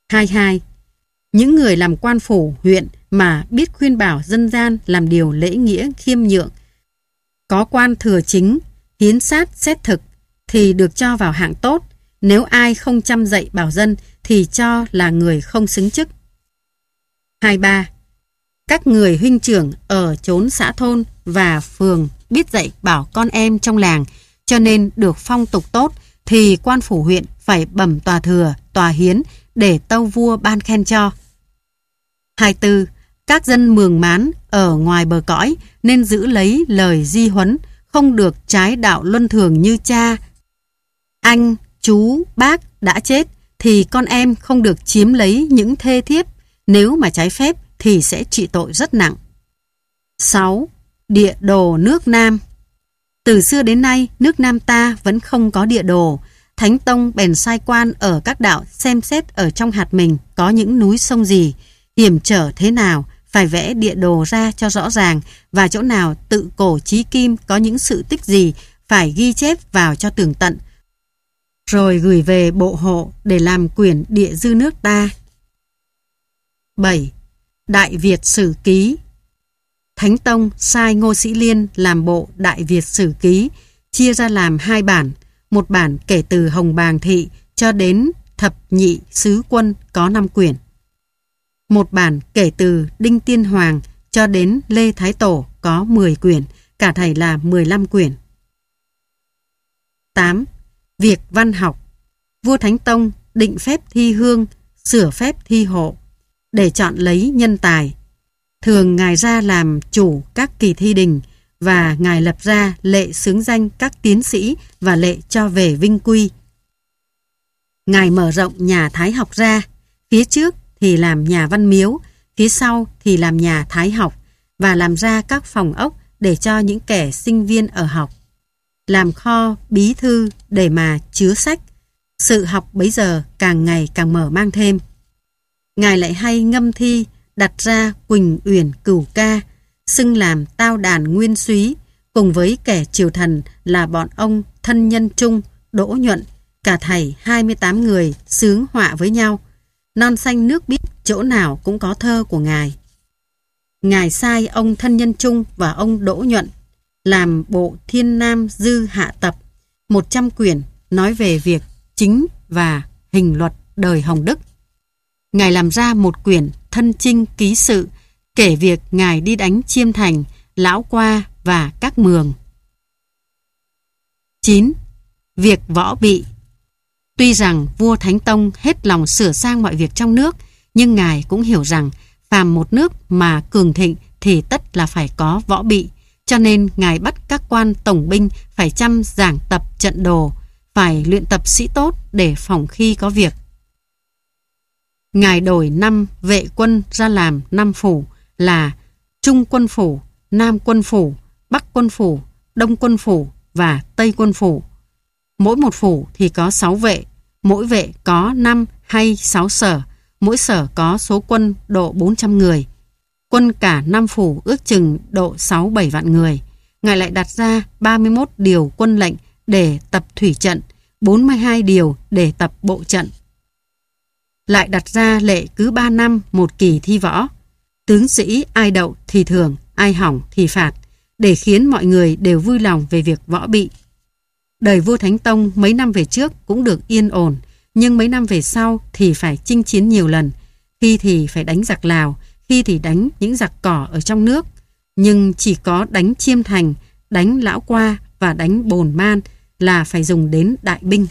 [SPEAKER 1] hai mươi hai. Những người làm quan phủ, huyện mà biết khuyên bảo dân gian làm điều lễ nghĩa khiêm nhượng, có quan thừa chính, hiến sát xét thực thì được cho vào hạng tốt. Nếu ai không chăm dạy bảo dân thì cho là người không xứng chức. hai mươi ba. Các người huynh trưởng ở chốn xã thôn và phường biết dạy bảo con em trong làng, cho nên được phong tục tốt, thì quan phủ huyện phải bẩm tòa thừa, tòa hiến để tâu vua ban khen cho. hai mươi tư. Các dân mường mán ở ngoài bờ cõi nên giữ lấy lời di huấn, không được trái đạo luân thường như cha, anh, chú, bác đã chết, thì con em không được chiếm lấy những thê thiếp, nếu mà trái phép thì sẽ trị tội rất nặng. sáu. Địa đồ nước Nam. Từ xưa đến nay, nước Nam ta vẫn không có địa đồ. Thánh Tông bèn sai quan ở các đạo xem xét ở trong hạt mình có những núi sông gì, hiểm trở thế nào, phải vẽ địa đồ ra cho rõ ràng, và chỗ nào tự cổ chí kim có những sự tích gì phải ghi chép vào cho tường tận, rồi gửi về bộ hộ để làm quyển địa dư nước ta. bảy. Đại Việt Sử Ký. Thánh Tông sai Ngô Sĩ Liên làm bộ Đại Việt Sử Ký, chia ra làm hai bản, một bản kể từ Hồng Bàng Thị cho đến Thập Nhị Sứ Quân có năm quyển, một bản kể từ Đinh Tiên Hoàng cho đến Lê Thái Tổ có mười quyển, cả thảy là mười lăm quyển. tám. Việc văn học. Vua Thánh Tông định phép thi hương, sửa phép thi hộ để chọn lấy nhân tài. Thường Ngài ra làm chủ các kỳ thi đình, và Ngài lập ra lệ xướng danh các tiến sĩ và lệ cho về vinh quy. Ngài mở rộng nhà Thái học ra, phía trước thì làm nhà Văn Miếu, phía sau thì làm nhà Thái học, và làm ra các phòng ốc để cho những kẻ sinh viên ở học, làm kho bí thư để mà chứa sách. Sự học bấy giờ càng ngày càng mở mang thêm. Ngài lại hay ngâm thi, đặt ra Quỳnh Uyển Cửu Ca, xưng làm Tao Đàn Nguyên Súy, cùng với kẻ triều thần là bọn ông Thân Nhân Trung, Đỗ Nhuận, cả thảy hai mươi tám người xướng họa với nhau. Non xanh nước biếc chỗ nào cũng có thơ của Ngài. Ngài sai ông Thân Nhân Trung và ông Đỗ Nhuận làm bộ Thiên Nam Dư Hạ Tập, một trăm quyển nói về việc chính và hình luật đời Hồng Đức. Ngài làm ra một quyển Thân Chinh Ký Sự, kể việc Ngài đi đánh Chiêm Thành, Lão Qua và các mường. chín. Việc võ bị. Tuy rằng vua Thánh Tông hết lòng sửa sang mọi việc trong nước, nhưng Ngài cũng hiểu rằng phàm một nước mà cường thịnh thì tất là phải có võ bị, cho nên Ngài bắt các quan tổng binh phải chăm giảng tập trận đồ, phải luyện tập sĩ tốt để phòng khi có việc. Ngài đổi năm vệ quân ra làm năm phủ là Trung Quân Phủ, Nam Quân Phủ, Bắc Quân Phủ, Đông Quân Phủ và Tây Quân Phủ. Mỗi một phủ thì có sáu vệ, mỗi vệ có năm hay sáu sở, mỗi sở có số quân độ bốn trăm người. Quân cả năm phủ ước chừng độ sáu bảy vạn người. Ngài lại đặt ra ba mươi mốt điều quân lệnh để tập thủy trận, bốn mươi hai điều để tập bộ trận. Lại đặt ra lệ cứ ba năm một kỳ thi võ. Tướng sĩ ai đậu thì thưởng, ai hỏng thì phạt, để khiến mọi người đều vui lòng về việc võ bị. Đời vua Thánh Tông mấy năm về trước cũng được yên ổn, nhưng mấy năm về sau thì phải chinh chiến nhiều lần. Khi thì phải đánh giặc Lào, khi thì đánh những giặc cỏ ở trong nước. Nhưng chỉ có đánh Chiêm Thành, đánh Lão Qua và đánh Bồn Man là phải dùng đến đại binh.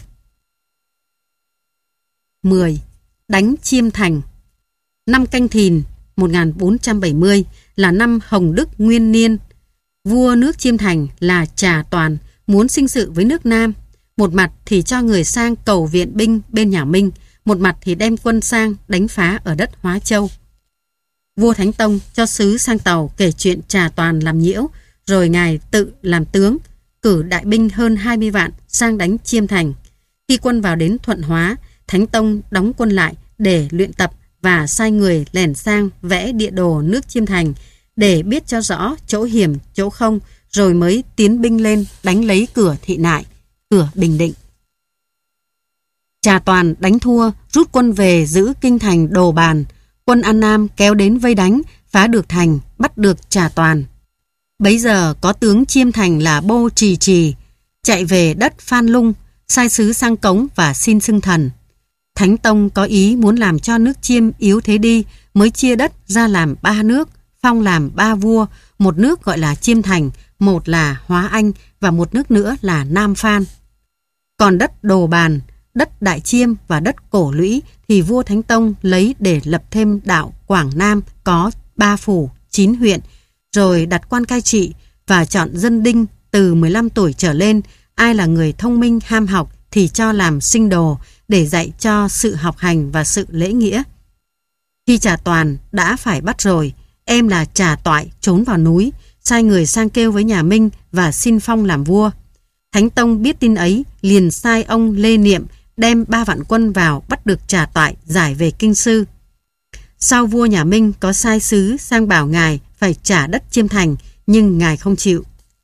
[SPEAKER 1] mười. Đánh Chiêm Thành. Năm Canh Thìn một nghìn bốn trăm bảy mươi là năm Hồng Đức Nguyên Niên. Vua nước Chiêm Thành là Trà Toàn muốn sinh sự với nước Nam. Một mặt thì cho người sang cầu viện binh bên nhà Minh, một mặt thì đem quân sang đánh phá ở đất Hóa Châu. Vua Thánh Tông cho sứ sang tàu kể chuyện Trà Toàn làm nhiễu, rồi Ngài tự làm tướng, cử đại binh hơn hai mươi vạn sang đánh Chiêm Thành. Khi quân vào đến Thuận Hóa, Thánh Tông đóng quân lại để luyện tập và sai người lẻn sang vẽ địa đồ nước Chiêm Thành để biết cho rõ chỗ hiểm, chỗ không, rồi mới tiến binh lên đánh lấy cửa Thị Nại, cửa Bình Định. Trà Toàn đánh thua, rút quân về giữ kinh thành Đồ Bàn. Quân An Nam kéo đến vây đánh, phá được thành, bắt được Trà Toàn. Bấy giờ có tướng Chiêm Thành là Bô Trì Trì, chạy về đất Phan Lung, sai sứ sang cống và xin xưng thần. Thánh Tông có ý muốn làm cho nước Chiêm yếu thế đi, mới chia đất ra làm ba nước, phong làm ba vua, một nước gọi là Chiêm Thành, một là Hóa Anh và một nước nữa là Nam Phan. Còn đất Đồ Bàn, đất Đại Chiêm và đất Cổ Lũy thì vua Thánh Tông lấy để lập thêm đạo Quảng Nam có ba phủ, chín huyện, rồi đặt quan cai trị và chọn dân đinh từ mười lăm tuổi trở lên, ai là người thông minh ham học thì cho làm sinh đồ để dạy cho sự học hành và sự lễ nghĩa. Khi Trà Toàn đã phải bắt rồi, em là Trà Toại trốn vào núi, sai người sang kêu với nhà Minh và xin phong làm vua. Thánh Tông biết tin ấy, liền sai ông Lê Niệm đem ba vạn quân vào bắt được Trà Toại giải về Kinh Sư. Sau vua nhà Minh có sai sứ sang bảo ngài phải trả đất Chiêm Thành, nhưng ngài không chịu.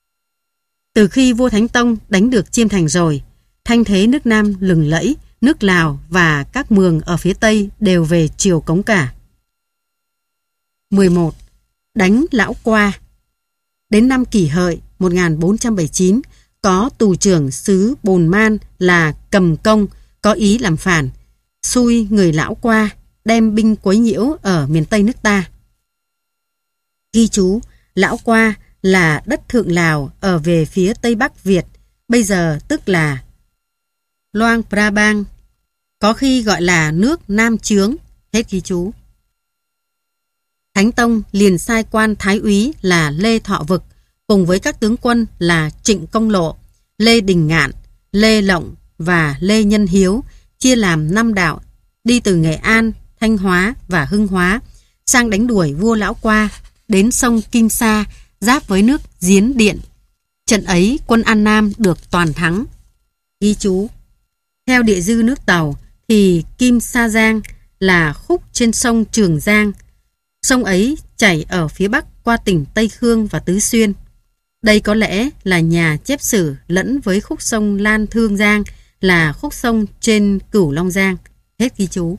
[SPEAKER 1] Từ khi vua Thánh Tông đánh được Chiêm Thành rồi, thanh thế nước Nam lừng lẫy, nước Lào và các mường ở phía Tây đều về triều cống cả. mười một. Đánh Lão Qua. Đến năm Kỷ Hợi một nghìn bốn trăm bảy mươi chín, có tù trưởng xứ Bồn Man là Cầm Công có ý làm phản, xui người Lão Qua đem binh quấy nhiễu ở miền Tây nước ta. Ghi chú, Lão Qua là đất Thượng Lào ở về phía Tây Bắc Việt, bây giờ tức là Loang Prabang, có khi gọi là nước Nam Chướng. Hết ghi chú. Thánh Tông liền sai quan thái úy là Lê Thọ Vực cùng với các tướng quân là Trịnh Công Lộ, Lê Đình Ngạn, Lê Lộng và Lê Nhân Hiếu chia làm năm đạo, đi từ Nghệ An, Thanh Hóa và Hưng Hóa sang đánh đuổi vua Lão Qua đến sông Kim Sa giáp với nước Diến Điện. Trận ấy quân An Nam được toàn thắng. Ghi chú, theo địa dư nước Tàu thì Kim Sa Giang là khúc trên sông Trường Giang. Sông ấy chảy ở phía bắc qua tỉnh Tây Khương và Tứ Xuyên. Đây có lẽ là nhà chép sử lẫn với khúc sông Lan Thương Giang là khúc sông trên Cửu Long Giang. Hết ghi chú.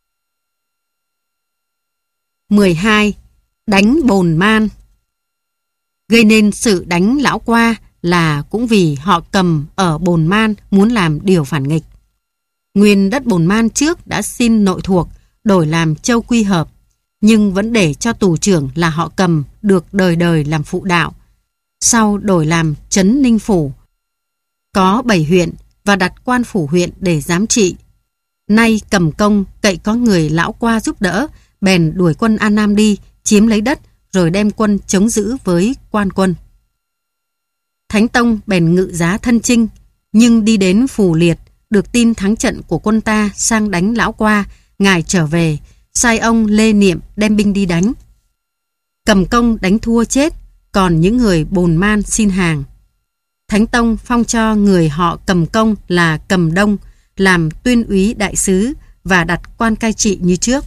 [SPEAKER 1] mười hai. Đánh Bồn Man. Gây nên sự đánh Lão Qua là cũng vì họ Cầm ở Bồn Man muốn làm điều phản nghịch. Nguyên đất Bồn Man trước đã xin nội thuộc, đổi làm Châu Quy Hợp, nhưng vẫn để cho tù trưởng là họ Cầm được đời đời làm phụ đạo. Sau đổi làm Trấn Ninh Phủ, có bảy huyện và đặt quan phủ huyện để giám trị. Nay Cầm Công cậy có người Lão Qua giúp đỡ, bèn đuổi quân An Nam đi, chiếm lấy đất, rồi đem quân chống giữ với quan quân. Thánh Tông bèn ngự giá thân chinh, nhưng đi đến Phù Liệt, được tin thắng trận của quân ta sang đánh Lão Qua, ngài trở về, sai ông Lê Niệm đem binh đi đánh. Cầm Công đánh thua chết, còn những người Bồn Man xin hàng. Thánh Tông phong cho người họ Cầm Công là Cầm Đông làm tuyên úy đại sứ và đặt quan cai trị như trước.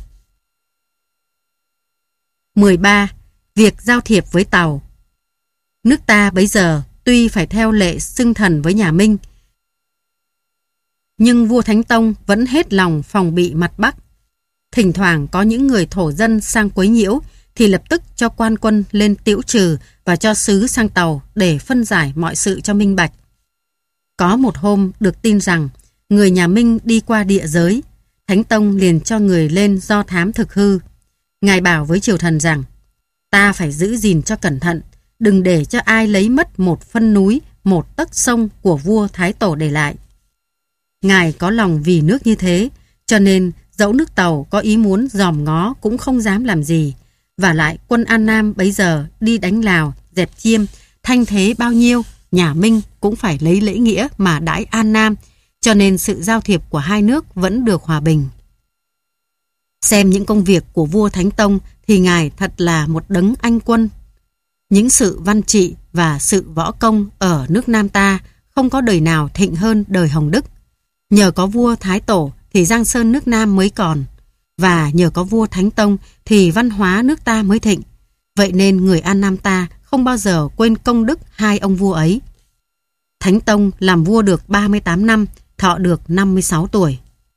[SPEAKER 1] mười ba. Việc giao thiệp với Tàu. Nước ta bấy giờ tuy phải theo lệ xưng thần với nhà Minh, nhưng vua Thánh Tông vẫn hết lòng phòng bị mặt Bắc. Thỉnh thoảng có những người thổ dân sang quấy nhiễu thì lập tức cho quan quân lên tiễu trừ và cho sứ sang Tàu để phân giải mọi sự cho minh bạch. Có một hôm được tin rằng người nhà Minh đi qua địa giới, Thánh Tông liền cho người lên do thám thực hư. Ngài bảo với triều thần rằng, ta phải giữ gìn cho cẩn thận, đừng để cho ai lấy mất một phân núi, một tấc sông của vua Thái Tổ để lại. Ngài có lòng vì nước như thế, cho nên dẫu nước Tàu có ý muốn dòm ngó cũng không dám làm gì. Và lại quân An Nam bấy giờ đi đánh Lào, dẹp Chiêm, thanh thế bao nhiêu, nhà Minh cũng phải lấy lễ nghĩa mà đãi An Nam, cho nên sự giao thiệp của hai nước vẫn được hòa bình. Xem những công việc của vua Thánh Tông thì ngài thật là một đấng anh quân. Những sự văn trị và sự võ công ở nước Nam ta không có đời nào thịnh hơn đời Hồng Đức. Nhờ có vua Thái Tổ thì Giang Sơn nước Nam mới còn, và nhờ có vua Thánh Tông thì văn hóa nước ta mới thịnh. Vậy nên người An Nam ta không bao giờ quên công đức hai ông vua ấy. Thánh Tông làm vua được ba mươi tám năm, thọ được năm mươi sáu tuổi.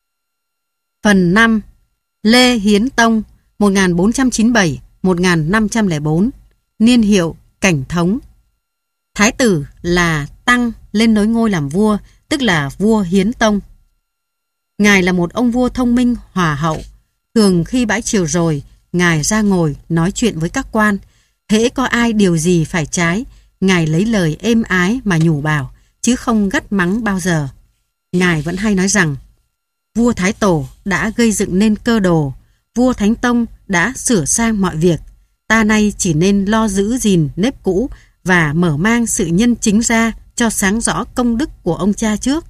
[SPEAKER 1] Phần năm. Lê Hiến Tông một nghìn bốn trăm chín mươi bảy đến một nghìn năm trăm lẻ bốn. Niên hiệu Cảnh Thống. Thái tử là Tăng lên nối ngôi làm vua, tức là vua Hiến Tông. Ngài là một ông vua thông minh, hòa hậu. Thường khi bãi triều rồi, Ngài ra ngồi nói chuyện với các quan. Hễ có ai điều gì phải trái, Ngài lấy lời êm ái mà nhủ bảo, chứ không gắt mắng bao giờ. Ngài vẫn hay nói rằng, vua Thái Tổ đã gây dựng nên cơ đồ, vua Thánh Tông đã sửa sang mọi việc. Ta nay chỉ nên lo giữ gìn nếp cũ và mở mang sự nhân chính ra cho sáng rõ công đức của ông cha trước.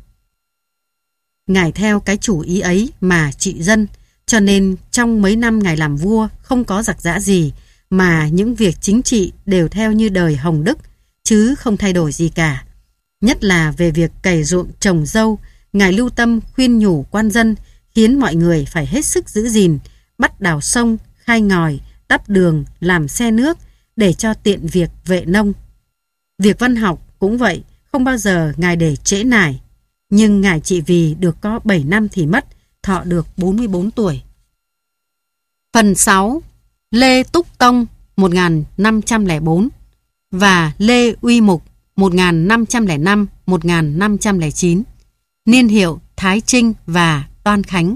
[SPEAKER 1] Ngài theo cái chủ ý ấy mà trị dân, cho nên trong mấy năm Ngài làm vua không có giặc giã gì, mà những việc chính trị đều theo như đời Hồng Đức, chứ không thay đổi gì cả. Nhất là về việc cày ruộng trồng dâu, Ngài lưu tâm khuyên nhủ quan dân, khiến mọi người phải hết sức giữ gìn, bắt đào sông, khai ngòi, đắp đường, làm xe nước, để cho tiện việc vệ nông. Việc văn học cũng vậy, không bao giờ Ngài để trễ nải. Nhưng Ngài trị vì được có bảy năm thì mất, thọ được bốn mươi bốn tuổi. Phần sáu. Lê Túc Tông một nghìn năm trăm lẻ bốn và Lê Uy Mục một nghìn năm trăm lẻ năm đến một nghìn năm trăm lẻ chín. Niên hiệu Thái Trinh và Toan Khánh.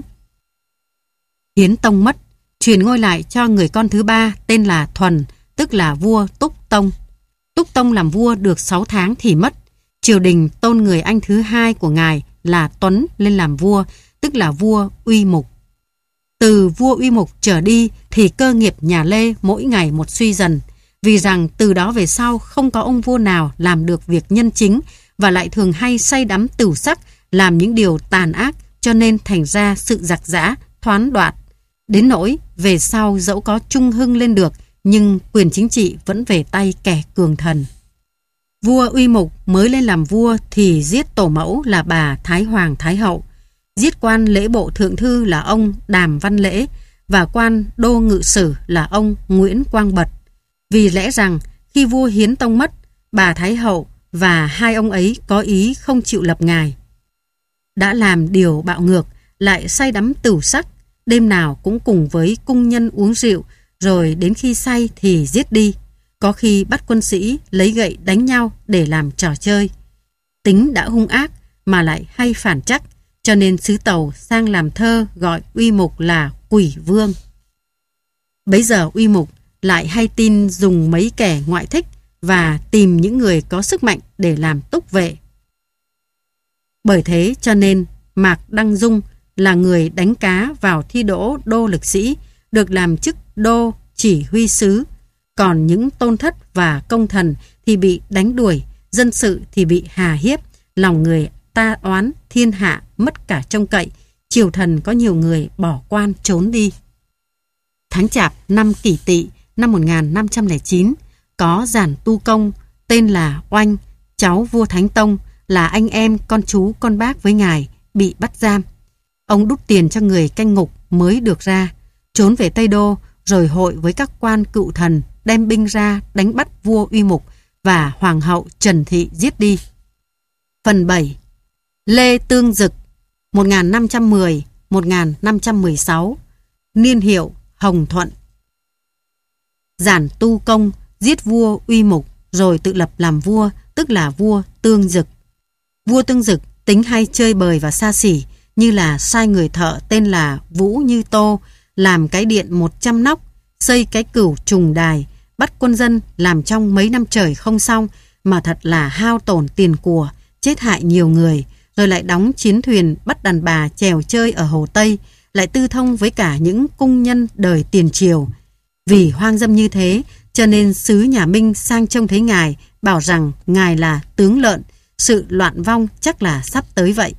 [SPEAKER 1] Hiến Tông mất, truyền ngôi lại cho người con thứ ba tên là Thuần, tức là vua Túc Tông. Túc Tông làm vua được sáu tháng thì mất. Triều đình tôn người anh thứ hai của ngài là Tuấn lên làm vua, tức là vua Uy Mục. Từ vua Uy Mục trở đi thì cơ nghiệp nhà Lê mỗi ngày một suy dần, vì rằng từ đó về sau không có ông vua nào làm được việc nhân chính và lại thường hay say đắm tửu sắc, làm những điều tàn ác, cho nên thành ra sự giặc giã, thoán đoạt. Đến nỗi về sau dẫu có trung hưng lên được, nhưng quyền chính trị vẫn về tay kẻ cường thần. Vua Uy Mục mới lên làm vua thì giết tổ mẫu là bà Thái Hoàng Thái Hậu, giết quan lễ bộ thượng thư là ông Đàm Văn Lễ và quan đô ngự sử là ông Nguyễn Quang Bật. Vì lẽ rằng khi vua Hiến Tông mất, bà Thái Hậu và hai ông ấy có ý không chịu lập ngài. Đã làm điều bạo ngược, lại say đắm tửu sắc, đêm nào cũng cùng với cung nhân uống rượu, rồi đến khi say thì giết đi. Có khi bắt quân sĩ lấy gậy đánh nhau để làm trò chơi. Tính đã hung ác mà lại hay phản trắc, cho nên sứ Tàu sang làm thơ gọi Uy Mục là Quỷ Vương. Bấy giờ Uy Mục lại hay tin dùng mấy kẻ ngoại thích và tìm những người có sức mạnh để làm túc vệ. Bởi thế cho nên Mạc Đăng Dung là người đánh cá vào thi đỗ đô lực sĩ, được làm chức đô chỉ huy sứ. Còn những tôn thất và công thần thì bị đánh đuổi, dân sự thì bị hà hiếp, lòng người ta oán, thiên hạ mất cả trông cậy, triều thần có nhiều người bỏ quan trốn đi. Tháng Chạp năm Kỷ Tỵ năm một nghìn năm trăm lẻ chín, có giản tu công tên là Oanh, cháu vua Thánh Tông, là anh em con chú con bác với ngài, bị bắt giam. Ông đút tiền cho người canh ngục mới được ra, trốn về Tây Đô, rồi hội với các quan cựu thần đem binh ra đánh bắt vua Uy Mục và hoàng hậu Trần Thị giết đi. Phần bảy. Lê Tương Dực một nghìn năm trăm mười đến một nghìn năm trăm mười sáu. Niên hiệu Hồng Thuận. Giản tu công giết vua Uy Mục rồi tự lập làm vua, tức là vua Tương Dực. Vua Tương Dực tính hay chơi bời và xa xỉ, như là sai người thợ tên là Vũ Như Tô làm cái điện một trăm nóc, xây cái cửu trùng đài, bắt quân dân làm trong mấy năm trời không xong, mà thật là hao tổn tiền của, chết hại nhiều người, rồi lại đóng chiến thuyền bắt đàn bà chèo chơi ở Hồ Tây, lại tư thông với cả những cung nhân đời tiền triều. Vì hoang dâm như thế, cho nên sứ nhà Minh sang trông thấy ngài, bảo rằng ngài là tướng lợn, sự loạn vong chắc là sắp tới vậy.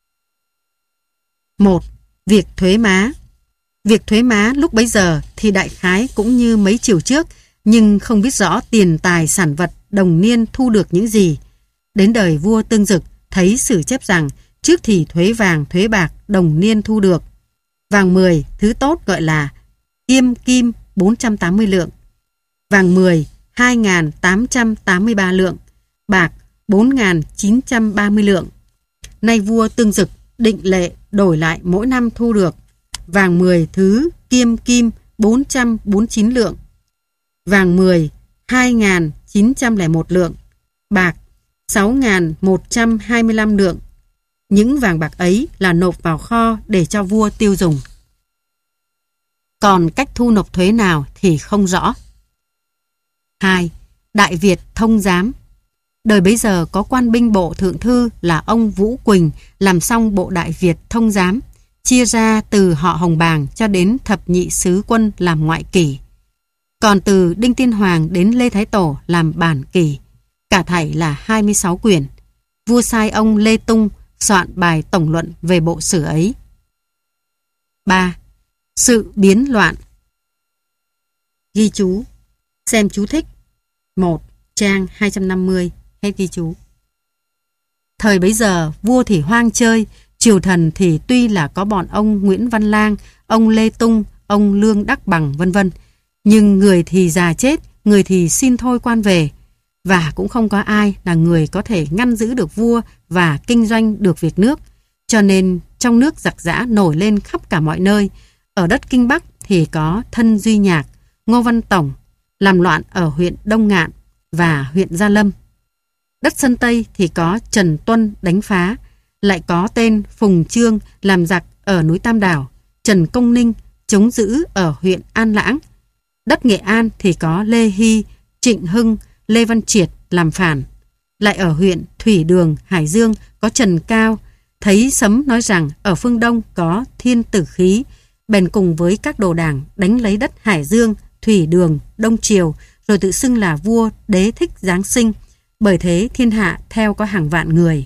[SPEAKER 1] Một. Việc thuế má. Việc thuế má lúc bấy giờ thì đại khái cũng như mấy chiều trước, nhưng không biết rõ tiền tài sản vật đồng niên thu được những gì. Đến đời vua Tương Dực thấy sử chép rằng trước thì thuế vàng, thuế bạc đồng niên thu được. Vàng mười thứ tốt gọi là kiêm kim bốn trăm tám mươi lượng, vàng mười hai nghìn tám trăm tám mươi ba lượng, bạc bốn nghìn chín trăm ba mươi lượng. Nay vua Tương Dực định lệ đổi lại mỗi năm thu được vàng mười thứ kiêm kim bốn trăm bốn mươi chín lượng, vàng mười hai nghìn chín trăm lẻ một lượng, bạc sáu nghìn một trăm hai mươi lăm lượng. Những vàng bạc ấy là nộp vào kho để cho vua tiêu dùng. Còn cách thu nộp thuế nào thì không rõ. hai. Đại Việt thông giám. Đời bấy giờ có quan binh bộ thượng thư là ông Vũ Quỳnh làm xong bộ Đại Việt thông giám, chia ra từ họ Hồng Bàng cho đến thập nhị sứ quân làm ngoại kỷ. Còn từ Đinh Tiên Hoàng đến Lê Thái Tổ làm bản kỷ. Cả thảy là hai mươi sáu quyển. Vua sai ông Lê Tung soạn bài tổng luận về bộ sử ấy. ba. Sự biến loạn. Ghi chú. Xem chú thích. một. Trang hai trăm năm mươi. Hết ghi chú. Thời bấy giờ, vua thì hoang chơi, triều thần thì tuy là có bọn ông Nguyễn Văn Lang, ông Lê Tung, ông Lương Đắc Bằng vân vân, nhưng người thì già chết, người thì xin thôi quan về, và cũng không có ai là người có thể ngăn giữ được vua và kinh doanh được việc nước, cho nên trong nước giặc giã nổi lên khắp cả mọi nơi. Ở đất Kinh Bắc thì có Thân Duy Nhạc, Ngô Văn Tổng làm loạn ở huyện Đông Ngạn và huyện Gia Lâm. Đất Sơn Tây thì có Trần Tuân đánh phá, lại có tên Phùng Trương làm giặc ở núi Tam Đảo, Trần Công Ninh chống giữ ở huyện An Lãng. Đất Nghệ An thì có Lê Hy, Trịnh Hưng, Lê Văn Triệt làm phản. Lại ở huyện Thủy Đường, Hải Dương có Trần Cao, thấy sấm nói rằng ở phương Đông có Thiên Tử Khí, bèn cùng với các đồ đảng đánh lấy đất Hải Dương, Thủy Đường, Đông Triều, rồi tự xưng là vua Đế Thích Giáng sinh, bởi thế thiên hạ theo có hàng vạn người.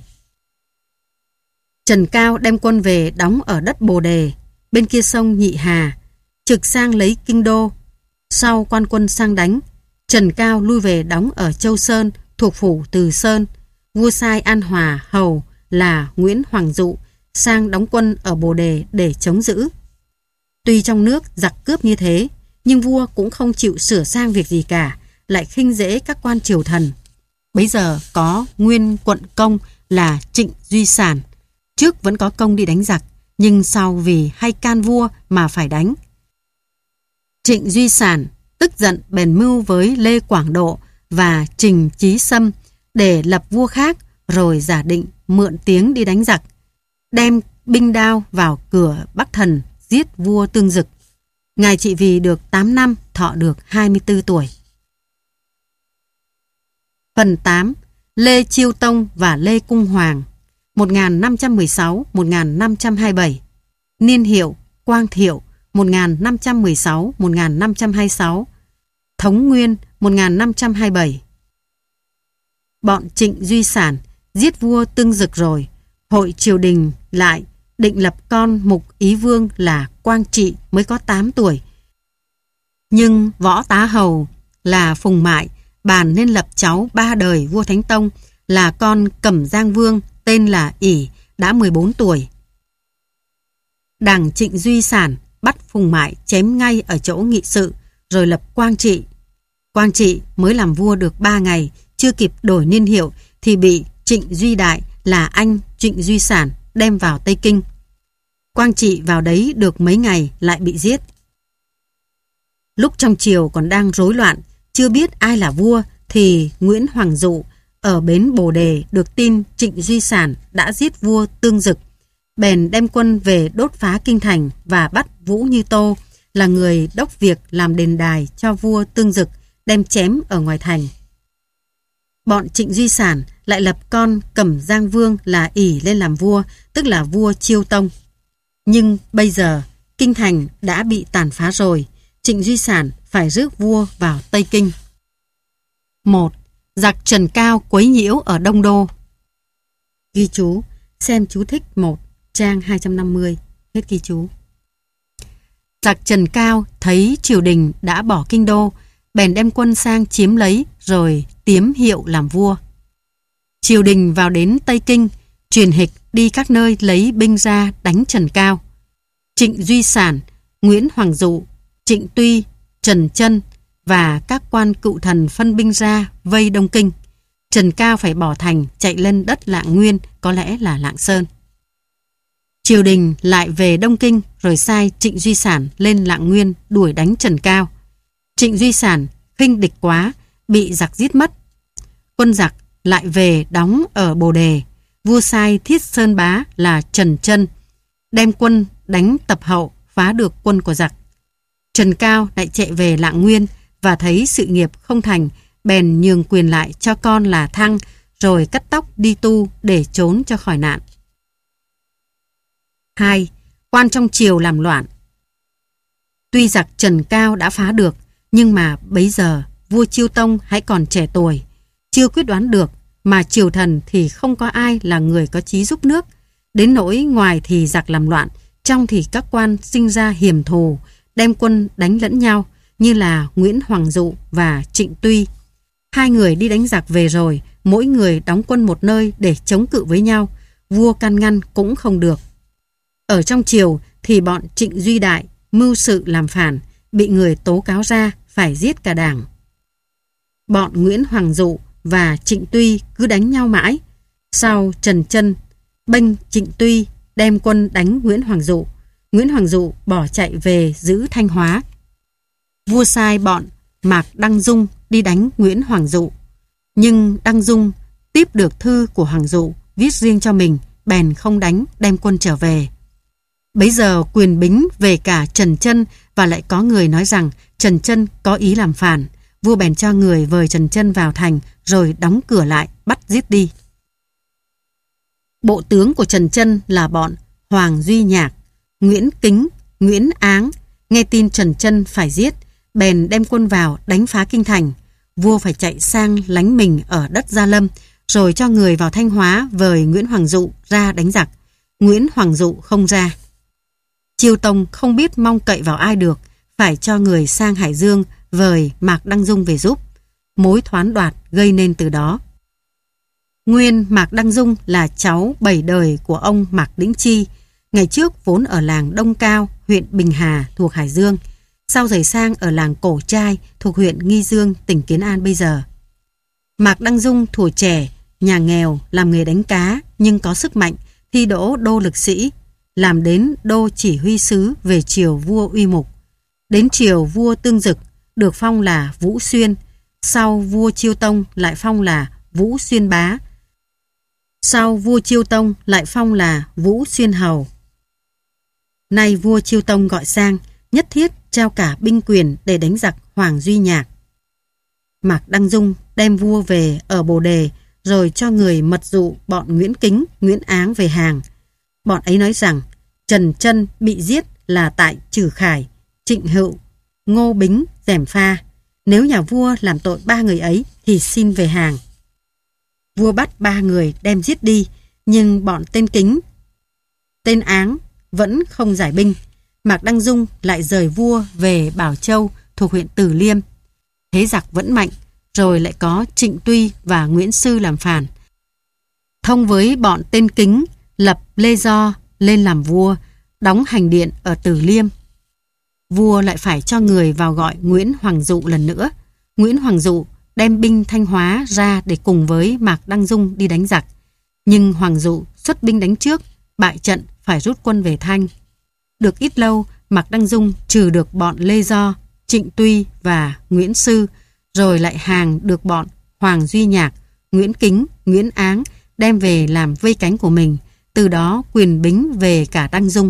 [SPEAKER 1] Trần Cao đem quân về đóng ở đất Bồ Đề, bên kia sông Nhị Hà, trực sang lấy kinh đô. Sau quan quân sang đánh, Trần Cao lui về đóng ở Châu Sơn, thuộc phủ Từ Sơn. Vua sai An Hòa hầu là Nguyễn Hoàng Dụ sang đóng quân ở Bồ Đề để chống giữ. Tuy trong nước giặc cướp như thế, nhưng vua cũng không chịu sửa sang việc gì cả, lại khinh dễ các quan triều thần. Bấy giờ có nguyên quận công là Trịnh Duy Sản, trước vẫn có công đi đánh giặc, nhưng sau vì hay can vua mà phải đánh. Trịnh Duy Sản tức giận bèn mưu với Lê Quảng Độ và Trình Chí Sâm để lập vua khác, rồi giả định mượn tiếng đi đánh giặc, đem binh đao vào cửa Bắc Thần giết vua Tương Dực. Ngài trị vì được tám năm, thọ được hai mươi tư tuổi. Phần tám. Lê Chiêu Tông và Lê Cung Hoàng, một nghìn năm trăm mười sáu đến một nghìn năm trăm hai mươi bảy. Niên hiệu Quang Thiệu, một nghìn năm trăm mười sáu đến một nghìn năm trăm hai mươi sáu. Thống Nguyên, một nghìn năm trăm hai mươi bảy. Bọn Trịnh Duy Sản giết vua Tương Dực rồi, hội triều đình lại định lập con Mục Ý Vương là Quang Trị mới có tám tuổi. Nhưng Võ Tá Hầu là Phùng Mại bàn nên lập cháu ba đời vua Thánh Tông là con Cẩm Giang Vương tên là Ỷ, đã mười bốn tuổi. Đảng Trịnh Duy Sản bắt Phùng Mại chém ngay ở chỗ nghị sự, rồi lập Quang Trị. Quang Trị mới làm vua được ba ngày, chưa kịp đổi niên hiệu thì bị Trịnh Duy Đại là anh Trịnh Duy Sản đem vào Tây Kinh. Quang Trị vào đấy được mấy ngày lại bị giết. Lúc trong triều còn đang rối loạn, chưa biết ai là vua, thì Nguyễn Hoàng Dụ ở bến Bồ Đề được tin Trịnh Duy Sản đã giết vua Tương Dực, bèn đem quân về đốt phá kinh thành và bắt Vũ Như Tô là người đốc việc làm đền đài cho vua Tương Dực, đem chém ở ngoài thành. Bọn Trịnh Duy Sản lại lập con Cẩm Giang Vương là Ỷ lên làm vua, tức là vua Chiêu Tông. Nhưng bây giờ kinh thành đã bị tàn phá rồi, Trịnh Duy Sản phải rước vua vào Tây Kinh. một. Giặc Trần Cao quấy nhiễu ở Đông Đô. Ghi chú. Xem chú thích một, trang hai trăm năm mươi. Hết ghi chú. Giặc Trần Cao thấy triều đình đã bỏ kinh đô, bèn đem quân sang chiếm lấy rồi tiếm hiệu làm vua. Triều đình vào đến Tây Kinh, truyền hịch đi các nơi lấy binh ra đánh Trần Cao. Trịnh Duy Sản, Nguyễn Hoàng Dụ, Trịnh Tuy, Trần Chân và các quan cựu thần phân binh ra vây Đông Kinh. Trần Cao phải bỏ thành chạy lên đất Lạng Nguyên, có lẽ là Lạng Sơn. Triều đình lại về Đông Kinh rồi sai Trịnh Duy Sản lên Lạng Nguyên đuổi đánh Trần Cao. Trịnh Duy Sản khinh địch quá, bị giặc giết mất. Quân giặc lại về đóng ở Bồ Đề. Vua sai Thiết Sơn Bá là Trần Chân đem quân đánh Tập Hậu, phá được quân của giặc. Trần Cao lại chạy về Lạng Nguyên và thấy sự nghiệp không thành, bèn nhường quyền lại cho con là Thăng, rồi cắt tóc đi tu để trốn cho khỏi nạn. hai. Quan trong triều làm loạn. Tuy giặc Trần Cao đã phá được, nhưng mà bấy giờ vua Chiêu Tông hãy còn trẻ tuổi, chưa quyết đoán được, mà triều thần thì không có ai là người có chí giúp nước. Đến nỗi ngoài thì giặc làm loạn, trong thì các quan sinh ra hiểm thù, đem quân đánh lẫn nhau, như là Nguyễn Hoàng Dụ và Trịnh Tuy. Hai người đi đánh giặc về rồi, mỗi người đóng quân một nơi để chống cự với nhau, vua can ngăn cũng không được. Ở trong triều thì bọn Trịnh Duy Đại mưu sự làm phản, bị người tố cáo ra phải giết cả đảng. Bọn Nguyễn Hoàng Dụ và Trịnh Tuy cứ đánh nhau mãi. Sau Trần Chân bênh Trịnh Tuy đem quân đánh Nguyễn Hoàng Dụ. Nguyễn Hoàng Dụ bỏ chạy về giữ Thanh Hóa. Vua sai bọn Mạc Đăng Dung đi đánh Nguyễn Hoàng Dụ. Nhưng Đăng Dung tiếp được thư của Hoàng Dụ viết riêng cho mình, bèn không đánh, đem quân trở về. Bấy giờ quyền bính về cả Trần Chân, và lại có người nói rằng Trần Chân có ý làm phản. Vua bèn cho người vời Trần Chân vào thành rồi đóng cửa lại, bắt giết đi. Bộ tướng của Trần Chân là bọn Hoàng Duy Nhạc, Nguyễn Kính, Nguyễn Áng, nghe tin Trần Chân phải giết, bèn đem quân vào đánh phá kinh thành. Vua phải chạy sang lánh mình ở đất Gia Lâm, rồi cho người vào Thanh Hóa vời Nguyễn Hoàng Dụ ra đánh giặc. Nguyễn Hoàng Dụ không ra. Chiêu Tông không biết mong cậy vào ai được, phải cho người sang Hải Dương vời Mạc Đăng Dung về giúp. Mối thoán đoạt gây nên từ đó. Nguyên Mạc Đăng Dung là cháu bảy đời của ông Mạc Đĩnh Chi, ngày trước vốn ở làng Đông Cao, huyện Bình Hà thuộc Hải Dương, sau rời sang ở làng Cổ Trai thuộc huyện Nghi Dương, tỉnh Kiến An bây giờ. Mạc Đăng Dung thuở trẻ, nhà nghèo, làm nghề đánh cá nhưng có sức mạnh, thi đỗ đô lực sĩ, làm đến đô chỉ huy sứ về triều vua Uy Mục. Đến triều vua Tương Dực được phong là Vũ Xuyên, sau vua Chiêu Tông lại phong là Vũ Xuyên Bá, sau vua Chiêu Tông lại phong là Vũ Xuyên Hầu. Nay vua Chiêu Tông gọi sang, nhất thiết trao cả binh quyền để đánh giặc Hoàng Duy Nhạc. Mạc Đăng Dung đem vua về ở Bồ Đề, rồi cho người mật dụ bọn Nguyễn Kính, Nguyễn Áng về hàng. Bọn ấy nói rằng Trần Chân bị giết là tại Trử Khải, Trịnh Hữu, Ngô Bính, Giẻm Pha. Nếu nhà vua làm tội ba người ấy thì xin về hàng. Vua bắt ba người đem giết đi, nhưng bọn tên Kính, tên Áng vẫn không giải binh. Mạc Đăng Dung lại rời vua về Bảo Châu thuộc huyện Từ Liêm. Thế giặc vẫn mạnh, rồi lại có Trịnh Tuy và Nguyễn Sư làm phản. Thông với bọn tên Kính, lập Lê Do lên làm vua, đóng hành điện ở Từ Liêm. Vua lại phải cho người vào gọi Nguyễn Hoàng Dụ lần nữa. Nguyễn Hoàng Dụ đem binh Thanh Hóa ra để cùng với Mạc Đăng Dung đi đánh giặc. Nhưng Hoàng Dụ xuất binh đánh trước, bại trận phải rút quân về Thanh. Được ít lâu, Mạc Đăng Dung trừ được bọn Lê Do, Trịnh Tuy và Nguyễn Sư, rồi lại hàng được bọn Hoàng Duy Nhạc, Nguyễn Kính, Nguyễn Áng đem về làm vây cánh của mình. Từ đó quyền bính về cả Đăng Dung.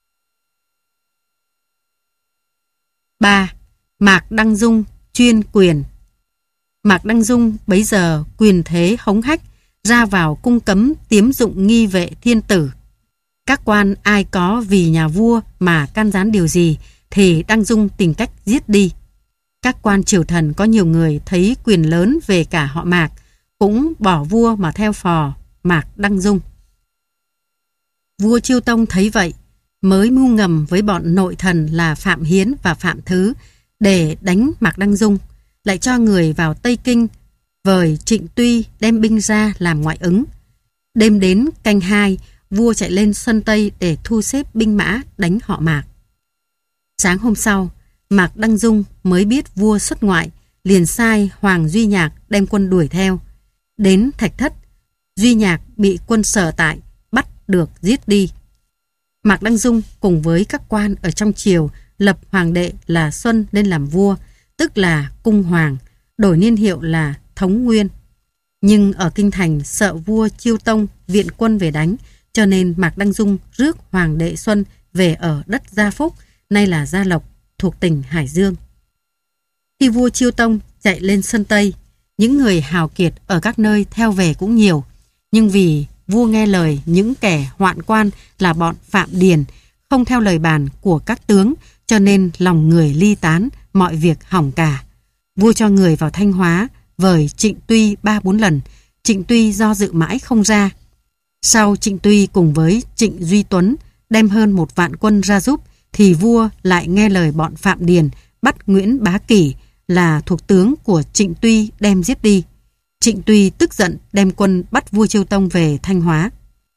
[SPEAKER 1] ba. Mạc Đăng Dung chuyên quyền. Mạc Đăng Dung bấy giờ quyền thế hống hách, ra vào cung cấm tiếm dụng nghi vệ thiên tử. Các quan ai có vì nhà vua mà can gián điều gì thì Đăng Dung tìm cách giết đi. Các quan triều thần có nhiều người thấy quyền lớn về cả họ Mạc, cũng bỏ vua mà theo phò Mạc Đăng Dung. Vua Chiêu Tông thấy vậy, mới mưu ngầm với bọn nội thần là Phạm Hiến và Phạm Thứ để đánh Mạc Đăng Dung, lại cho người vào Tây Kinh vời Trịnh Tuy đem binh ra làm ngoại ứng. Đêm đến canh hai, vua chạy lên sân Tây để thu xếp binh mã đánh họ Mạc. Sáng hôm sau, Mạc Đăng Dung mới biết vua xuất ngoại, liền sai Hoàng Duy Nhạc đem quân đuổi theo. Đến Thạch Thất, Duy Nhạc bị quân Sở Tại bắt được giết đi. Mạc Đăng Dung cùng với các quan ở trong triều lập hoàng đệ là Xuân lên làm vua, tức là cung hoàng, đổi niên hiệu là Thống Nguyên. Nhưng ở kinh thành sợ vua Chiêu Tông viện quân về đánh, cho nên Mạc Đăng Dung rước hoàng đệ Xuân về ở đất Gia Phúc, nay là Gia Lộc, thuộc tỉnh Hải Dương. Khi vua Chiêu Tông chạy lên Sơn Tây, những người hào kiệt ở các nơi theo về cũng nhiều, nhưng vì vua nghe lời những kẻ hoạn quan là bọn Phạm Điền, không theo lời bàn của các tướng, cho nên lòng người ly tán, mọi việc hỏng cả. Vua cho người vào Thanh Hóa vời Trịnh Tuy ba bốn lần, Trịnh Tuy do dự mãi không ra. Sau Trịnh Tuy cùng với Trịnh Duy Tuấn đem hơn một vạn quân ra giúp, thì vua lại nghe lời bọn Phạm Điền bắt Nguyễn Bá Kỷ là thuộc tướng của Trịnh Tuy đem giết đi. Trịnh Tuy tức giận đem quân bắt vua Chiêu Tông về Thanh Hóa.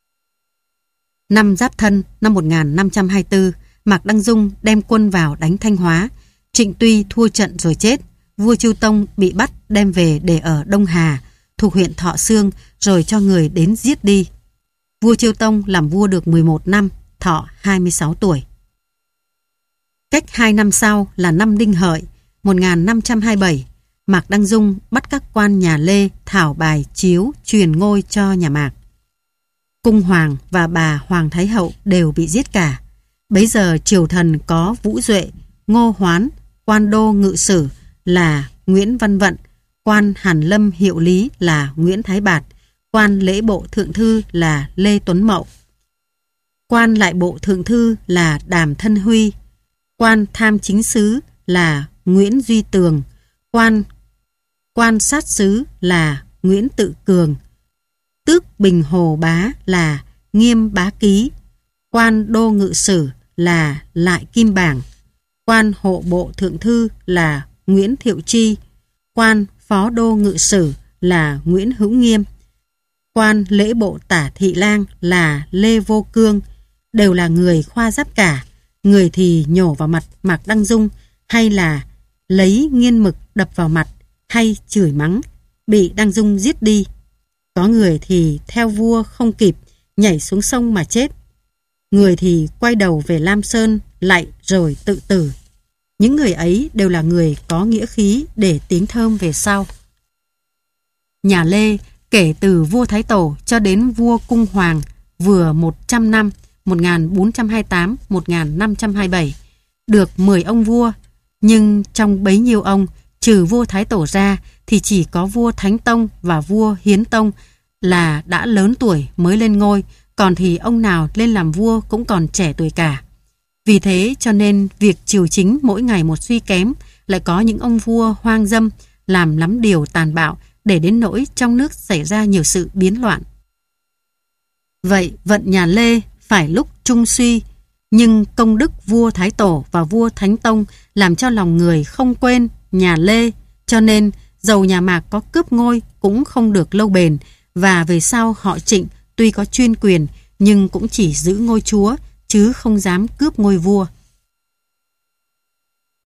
[SPEAKER 1] Năm Giáp Thân năm một nghìn năm trăm hai mươi tư, Mạc Đăng Dung đem quân vào đánh Thanh Hóa. Trịnh Tuy thua trận rồi chết. Vua Chiêu Tông bị bắt đem về để ở Đông Hà, thuộc huyện Thọ Xương, rồi cho người đến giết đi. Vua Chiêu Tông làm vua được mười một năm, thọ hai mươi sáu tuổi. Cách hai năm sau là năm Đinh Hợi, một nghìn năm trăm hai mươi bảy, Mạc Đăng Dung bắt các quan nhà Lê thảo bài chiếu truyền ngôi cho nhà Mạc. Cung hoàng và bà Hoàng Thái Hậu đều bị giết cả. Bấy giờ triều thần có Vũ Duệ, Ngô Hoán, quan đô ngự sử là Nguyễn Văn Vận, quan Hàn Lâm hiệu lý là Nguyễn Thái Bạt, quan lễ bộ thượng thư là Lê Tuấn Mậu, quan lại bộ thượng thư là Đàm Thân Huy, quan tham chính sứ là Nguyễn Duy Tường, quan quan sát sứ là Nguyễn Tự Cường, tước Bình Hồ Bá là Nghiêm Bá Ký, quan đô ngự sử là Lại Kim Bảng, quan hộ bộ thượng thư là Nguyễn Thiệu Chi, quan phó đô ngự sử là Nguyễn Hữu Nghiêm, quan lễ bộ tả thị lang là Lê Vô Cương, đều là người khoa giáp cả. Người thì nhổ vào mặt Mạc Đăng Dung, hay là lấy nghiên mực đập vào mặt, hay chửi mắng, bị Đăng Dung giết đi. Có người thì theo vua không kịp, nhảy xuống sông mà chết. Người thì quay đầu về Lam Sơn, lạy rồi tự tử. Những người ấy đều là người có nghĩa khí để tiếng thơm về sau. Nhà Lê kể từ vua Thái Tổ cho đến vua Cung Hoàng vừa một trăm năm, một nghìn bốn trăm hai mươi tám đến một nghìn năm trăm hai mươi bảy, được mười ông vua, nhưng trong bấy nhiêu ông, trừ vua Thái Tổ ra thì chỉ có vua Thánh Tông và vua Hiến Tông là đã lớn tuổi mới lên ngôi, còn thì ông nào lên làm vua cũng còn trẻ tuổi cả. Vì thế cho nên việc triều chính mỗi ngày một suy kém, lại có những ông vua hoang dâm làm lắm điều tàn bạo, để đến nỗi trong nước xảy ra nhiều sự biến loạn. Vậy vận nhà Lê phải lúc trung suy, nhưng công đức vua Thái Tổ và vua Thánh Tông làm cho lòng người không quên nhà Lê, cho nên dầu nhà Mạc có cướp ngôi cũng không được lâu bền, và về sau họ Trịnh tuy có chuyên quyền nhưng cũng chỉ giữ ngôi chúa chứ không dám cướp ngôi vua.